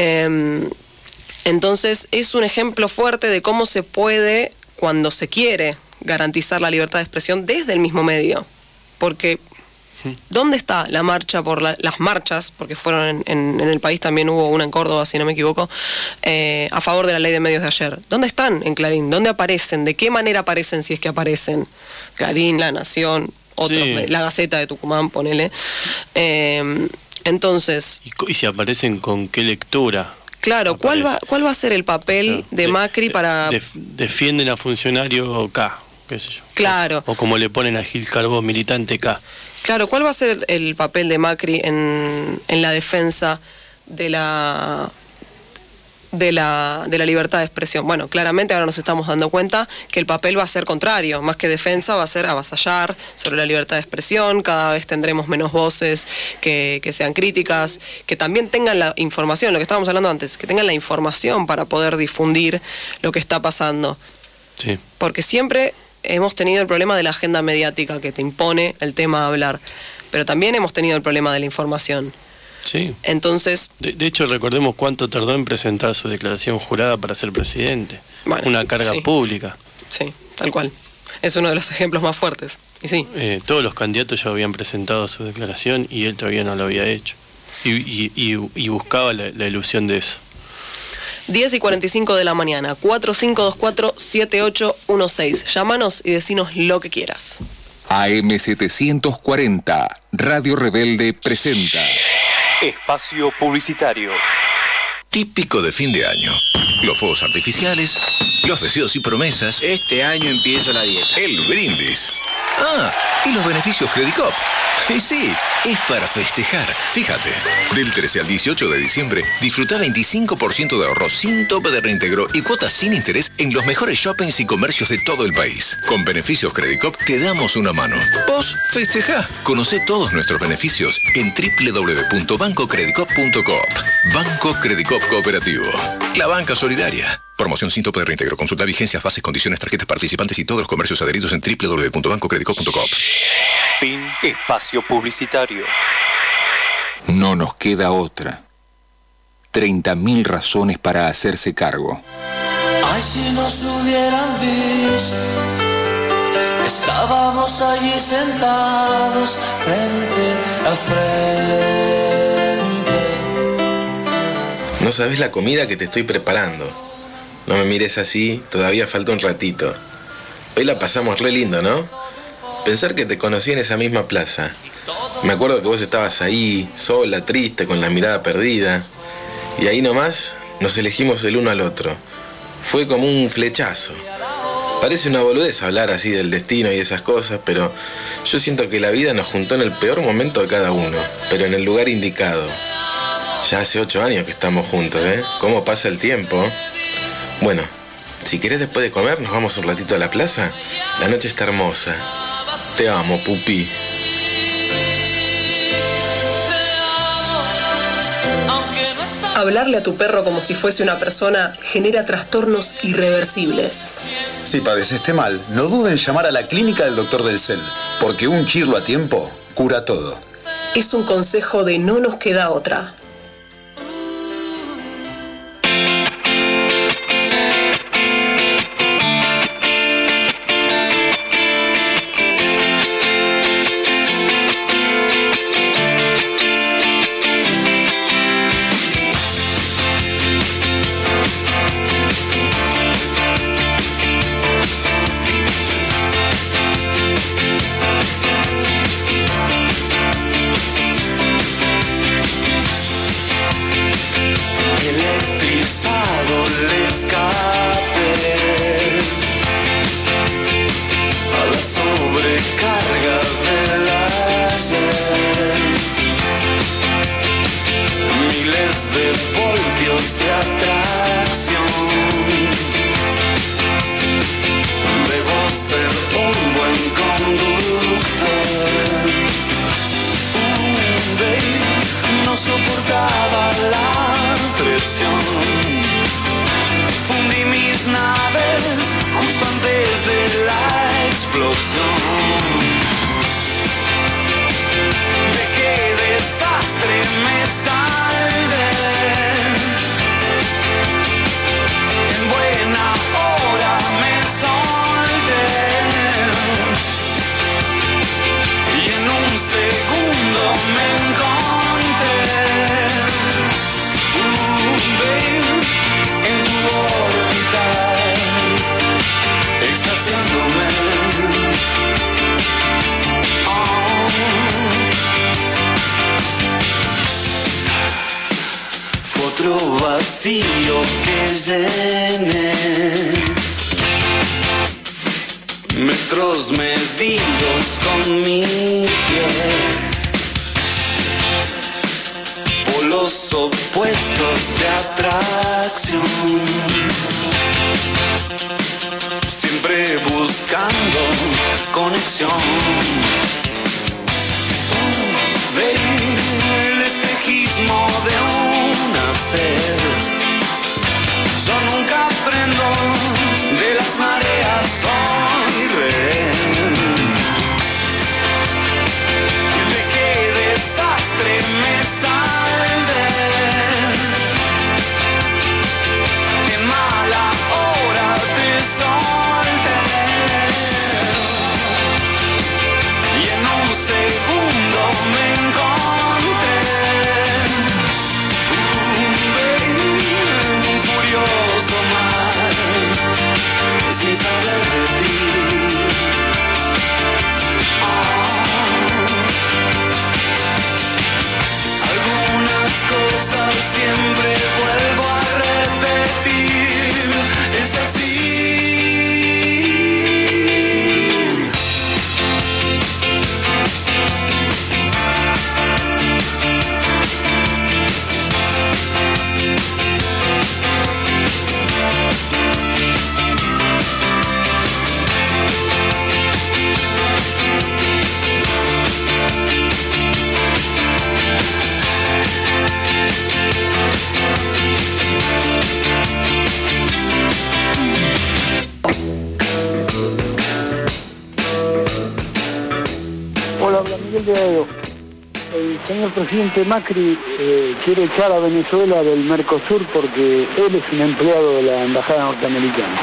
Entonces es un ejemplo fuerte de cómo se puede, cuando se quiere, garantizar la libertad de expresión desde el mismo medio. Porque ¿dónde está la marcha por las marchas? Porque fueron en el país, también hubo una en Córdoba, si no me equivoco, a favor de la ley de medios de ayer. ¿Dónde están en Clarín? ¿Dónde aparecen? ¿De qué manera aparecen, si es que aparecen? Clarín, La Nación, otros, sí. La Gaceta de Tucumán, ponele. Entonces... ¿Y si aparecen, con qué lectura? Claro, ¿cuál va a ser el papel de Macri para...? Defienden a funcionario K, qué sé yo. Claro. O como le ponen a Gil Carbó, militante K. Claro, ¿cuál va a ser el papel de Macri en la defensa de la libertad de expresión? Bueno, claramente ahora nos estamos dando cuenta que el papel va a ser contrario, más que defensa va a ser avasallar sobre la libertad de expresión. Cada vez tendremos menos voces que sean críticas, que también tengan la información, lo que estábamos hablando antes, que tengan la información para poder difundir lo que está pasando. Sí. Porque siempre hemos tenido el problema de la agenda mediática que te impone el tema a hablar, pero también hemos tenido el problema de la información. Sí. Entonces... De hecho, recordemos cuánto tardó en presentar su declaración jurada para ser presidente. Bueno, una carga pública. Sí, tal cual. Es uno de los ejemplos más fuertes. Y sí. Todos los candidatos ya habían presentado su declaración y él todavía no lo había hecho. Y buscaba la ilusión de eso. 10:45 de la mañana, 4524-7816. Llámanos y decinos lo que quieras. AM740, Radio Rebelde presenta Espacio Publicitario. Típico de fin de año. Los fuegos artificiales, los deseos y promesas. Este año empiezo la dieta. El brindis. Ah, y los beneficios Credit Cop. Y sí, es para festejar. Fíjate, del 13 al 18 de diciembre, disfruta 25% de ahorro sin tope de reintegro y cuotas sin interés en los mejores shoppings y comercios de todo el país. Con beneficios Credit Cop te damos una mano. Vos festejá. Conocé todos nuestros beneficios en www.bancocreditcop.coop. Banco Credit Cop Cooperativo. La banca solidaria. Promoción sin tope de reintegro. Consulta vigencias, bases, condiciones, tarjetas participantes y todos los comercios adheridos en www.bancocreditcop.coop. Fin espacio publicitario. No nos queda otra. 30.000 razones para hacerse cargo. Ay, si nos hubieran visto, estábamos allí sentados frente a frente. No sabes la comida que te estoy preparando. No me mires así, todavía falta un ratito. Hoy la pasamos re lindo, ¿no? Pensar que te conocí en esa misma plaza. Me acuerdo que vos estabas ahí, sola, triste, con la mirada perdida. Y ahí nomás nos elegimos el uno al otro. Fue como un flechazo. Parece una boludez hablar así del destino y esas cosas, pero yo siento que la vida nos juntó en el peor momento de cada uno, pero en el lugar indicado. Ya hace 8 años que estamos juntos, ¿eh? ¿Cómo pasa el tiempo? Bueno, si querés después de comer nos vamos un ratito a la plaza. La noche está hermosa. Te amo, pupi. Hablarle a tu perro como si fuese una persona genera trastornos irreversibles. Si padece este mal, no dude en llamar a la clínica del Dr. Delcel, porque un chirlo a tiempo cura todo. Es un consejo de No Nos Queda Otra. A la sobrecarga del ayer. vacío que llene, metros medidos con mi pie, polos opuestos de atracción, siempre buscando conexión. El espejismo de una sed, yo nunca aprendo de las mareas, soy rehén. De qué desastre me salvé, en mala hora te solté, y en un segundo me encontré un furioso mar sin saber de ti. Algunas cosas siempre vuelvo a repetir, es así. Hola, Miguel de Aedo. El señor presidente Macri quiere echar a Venezuela del Mercosur porque él es un empleado de la embajada norteamericana.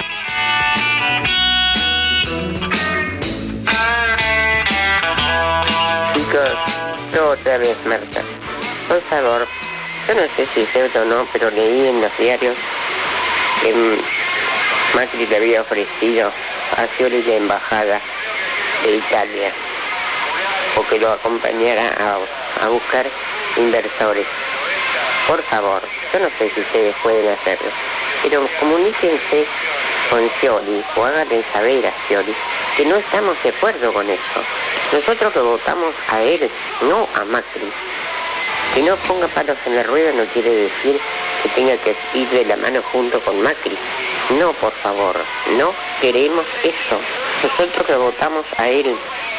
Chicos, yo otra vez, Marta. Por favor, yo no sé si es cierto o no, pero leí en los diarios que Macri le había ofrecido a Scioli la embajada de Italia, o que lo acompañara a buscar inversores. Por favor, yo no sé si ustedes pueden hacerlo, pero comuníquense con Scioli o háganle saber a Scioli que no estamos de acuerdo con eso. Nosotros que votamos a él, no a Macri. Que no ponga palos en la rueda no quiere decir que tenga que ir de la mano junto con Macri. No, por favor, no queremos eso. Nosotros que votamos a él.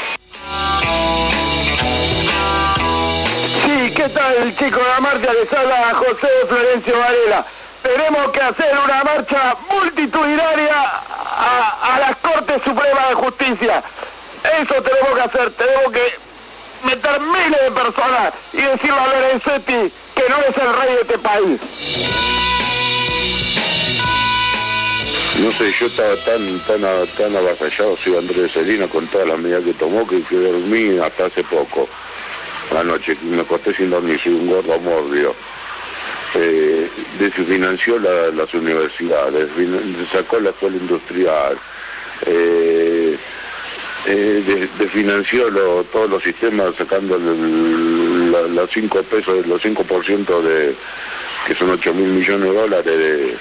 Sí, ¿qué tal, chicos de Amartya? Les habla José Florencio Varela. Tenemos que hacer una marcha multitudinaria a las Cortes Supremas de Justicia. Eso tenemos que hacer, tenemos que meter miles de personas y decirle a Lorenzetti que no es el rey de este país. No sé, yo estaba tan avasallado, soy Andrés Celina, con todas las medidas que tomó, que dormí hasta hace poco. Anoche me acosté sin dormir, soy un gordo mordio. Desfinanció las universidades, sacó la escuela industrial, desfinanció todos los sistemas, sacando los 5 pesos, los 5% de, que son 8.000 millones de dólares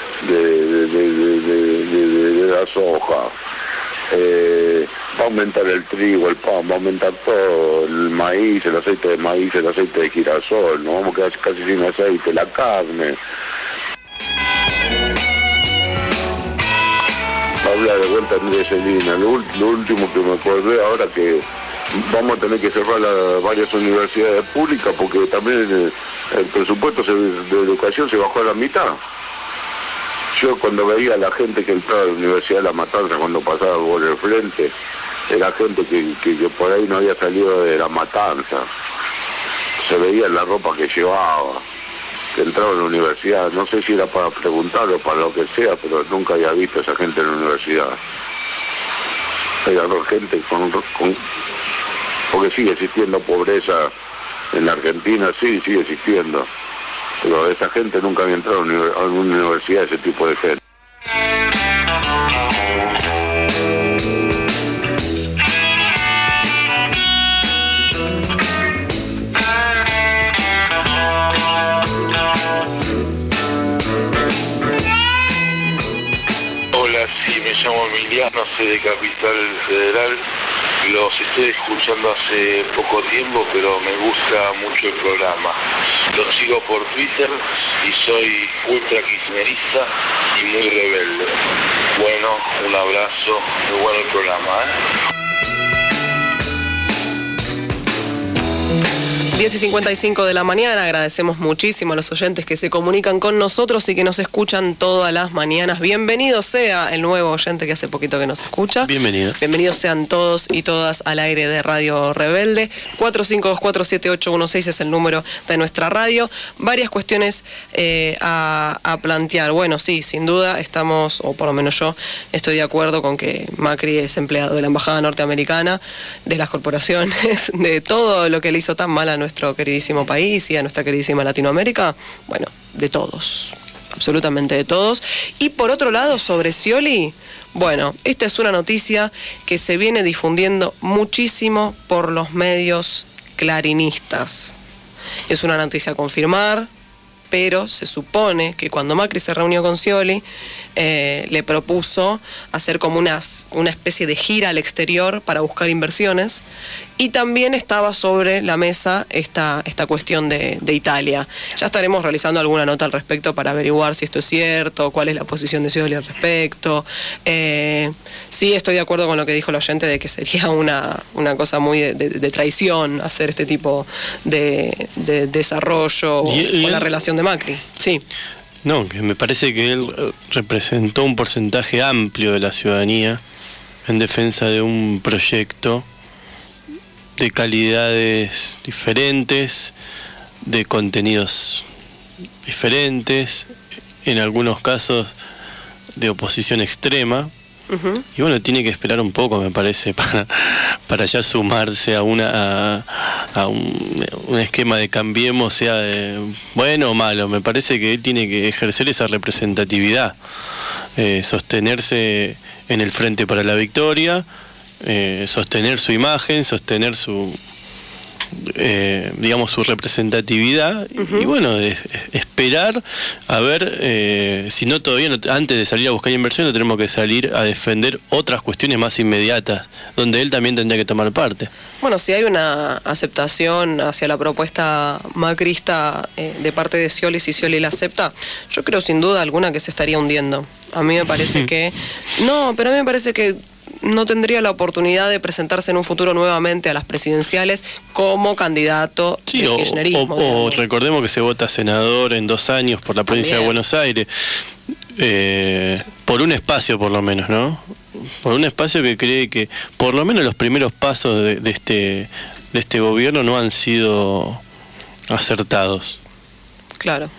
de la soja. Va a aumentar el trigo, el pan, va a aumentar todo, el maíz, el aceite de maíz, el aceite de girasol, nos vamos a quedar casi sin aceite, la carne. Habla de vuelta Andrés Celina, lo último que me acordé ahora, que vamos a tener que cerrar varias universidades públicas porque también el presupuesto de educación se bajó a la mitad. Yo cuando veía a la gente que entraba a la Universidad de La Matanza cuando pasaba por el frente, era gente que por ahí no había salido de La Matanza. Se veía la ropa que llevaba, que entraba a la universidad. No sé si era para preguntar o para lo que sea, pero nunca había visto a esa gente en la universidad. Era gente porque sigue existiendo pobreza en la Argentina, sí, sigue existiendo. Pero esa gente nunca había entrado a una universidad, ese tipo de gente. José de Capital Federal. Los estoy escuchando hace poco tiempo, pero me gusta mucho el programa. Los sigo por Twitter y soy ultra kirchnerista y muy rebelde. Bueno, un abrazo, muy bueno el programa, 10:55 de la mañana, agradecemos muchísimo a los oyentes que se comunican con nosotros y que nos escuchan todas las mañanas. Bienvenido sea el nuevo oyente que hace poquito que nos escucha. Bienvenido. Bienvenidos sean todos y todas al aire de Radio Rebelde. 45247816 es el número de nuestra radio. Varias cuestiones a plantear. Bueno, sí, sin duda estamos, o por lo menos yo, estoy de acuerdo con que Macri es empleado de la Embajada Norteamericana, de las corporaciones, de todo lo que le hizo tan mal a nuestro queridísimo país y a nuestra queridísima Latinoamérica. Bueno, de todos, absolutamente de todos. Y por otro lado, sobre Scioli, bueno, esta es una noticia que se viene difundiendo muchísimo por los medios clarinistas. Es una noticia a confirmar, pero se supone que cuando Macri se reunió con Scioli, le propuso hacer como una especie de gira al exterior para buscar inversiones, y también estaba sobre la mesa esta cuestión de Italia. Ya estaremos realizando alguna nota al respecto para averiguar si esto es cierto, cuál es la posición de Scioli al respecto. Sí, estoy de acuerdo con lo que dijo el oyente de que sería una cosa muy de traición hacer este tipo de desarrollo con la relación de Macri. Sí. No, que me parece que él representó un porcentaje amplio de la ciudadanía en defensa de un proyecto de calidades diferentes, de contenidos diferentes, en algunos casos de oposición extrema. Uh-huh. Y bueno, tiene que esperar un poco, me parece, para ya sumarse a un esquema de cambiemos, sea de bueno o malo. Me parece que él tiene que ejercer esa representatividad, sostenerse en el Frente para la Victoria, sostener su imagen, sostener su su representatividad. Uh-huh. Y bueno, esperar a ver si no todavía antes de salir a buscar inversión, tenemos que salir a defender otras cuestiones más inmediatas donde él también tendría que tomar parte. Bueno, si hay una aceptación hacia la propuesta macrista de parte de Scioli, si Scioli la acepta, yo creo sin duda alguna que se estaría hundiendo. A mí me parece que no tendría la oportunidad de presentarse en un futuro nuevamente a las presidenciales como candidato del kirchnerismo. O recordemos que se vota senador en 2 años por la provincia de Buenos Aires, por un espacio por lo menos, ¿no? Por un espacio que cree que por lo menos los primeros pasos de este gobierno no han sido acertados. Claro.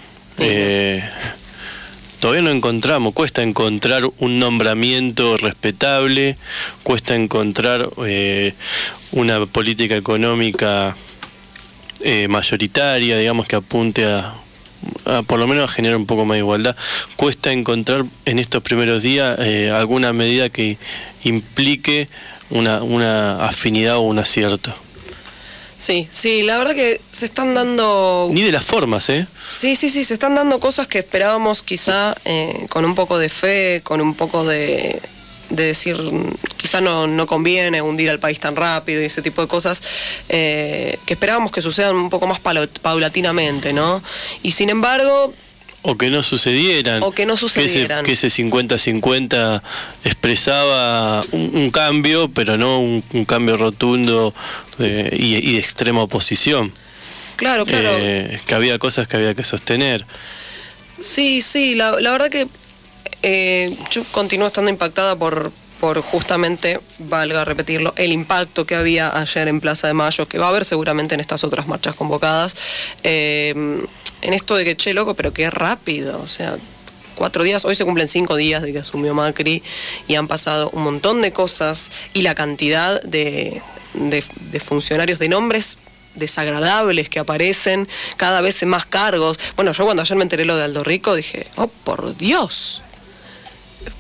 Todavía no encontramos, cuesta encontrar un nombramiento respetable, cuesta encontrar una política económica mayoritaria, digamos, que apunte a por lo menos a generar un poco más de igualdad. Cuesta encontrar en estos primeros días alguna medida que implique una afinidad o un acierto. Sí, la verdad que se están dando... Ni de las formas, ¿eh? Sí, se están dando cosas que esperábamos quizá con un poco de fe, con un poco de decir, quizá no conviene hundir al país tan rápido y ese tipo de cosas que esperábamos que sucedan un poco más paulatinamente, ¿no? Y sin embargo... O que no sucedieran. Que ese 50-50 expresaba un cambio, pero no un cambio rotundo y de extrema oposición. Claro. Que había cosas que había que sostener. Sí, la verdad que yo continúo estando impactada por justamente, valga repetirlo, el impacto que había ayer en Plaza de Mayo, que va a haber seguramente en estas otras marchas convocadas, en esto de que, loco, pero qué rápido, o sea, 4 días, hoy se cumplen 5 días de que asumió Macri y han pasado un montón de cosas y la cantidad de funcionarios, de nombres desagradables que aparecen cada vez en más cargos. Bueno, yo cuando ayer me enteré lo de Aldo Rico dije, oh, por Dios.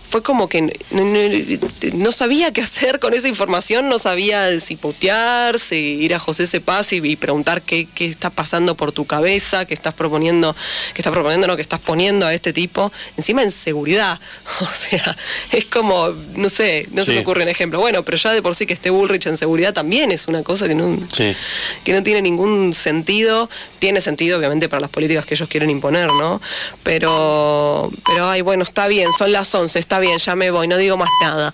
fue como que no sabía qué hacer con esa información, no sabía si putear, si ir a José Cepaz y preguntar qué está pasando por tu cabeza, qué estás poniendo a este tipo, encima en seguridad. O sea, es como, no sé, se me ocurre un ejemplo. Bueno, pero ya de por sí que esté Bullrich en seguridad también es una cosa que no tiene ningún sentido. Tiene sentido, obviamente, para las políticas que ellos quieren imponer, ¿no? Pero ay, bueno, está bien, son las 11, está bien, ya me voy, no digo más nada.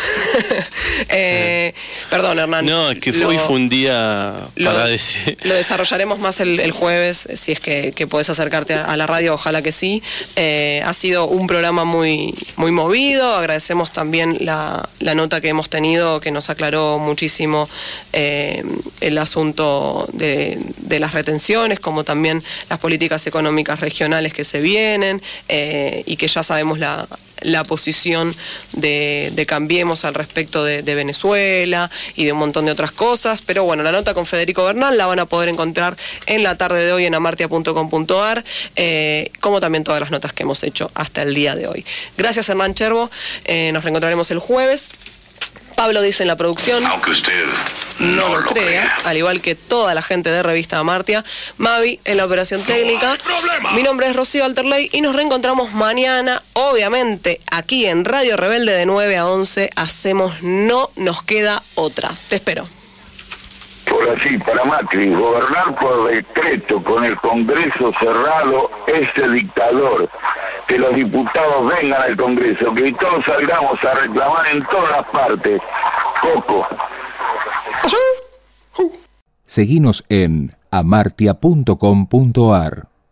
Perdón, Hernán. No, es que hoy fue un día para decir... Lo desarrollaremos más el jueves, si es que podés acercarte a la radio, ojalá que sí. Ha sido un programa muy, muy movido, agradecemos también la nota que hemos tenido, que nos aclaró muchísimo el asunto de las retenciones, como también las políticas económicas regionales que se vienen, y que ya sabemos la posición de Cambiemos al respecto de Venezuela y de un montón de otras cosas. Pero bueno, la nota con Federico Bernal la van a poder encontrar en la tarde de hoy en amartia.com.ar, como también todas las notas que hemos hecho hasta el día de hoy. Gracias, Hernán Cherbo. Nos reencontraremos el jueves. Pablo dice en la producción, aunque usted no lo crea, al igual que toda la gente de Revista Amartia. Mavi en la operación técnica. Mi nombre es Rocío Alterley y nos reencontramos mañana, obviamente, aquí en Radio Rebelde de 9 a 11. Hacemos No Nos Queda Otra. Te espero. Por así, para Macri, gobernar por decreto con el Congreso cerrado es el dictador. Que los diputados vengan al Congreso, que todos salgamos a reclamar en todas partes. Coco. Seguinos en amartia.com.ar.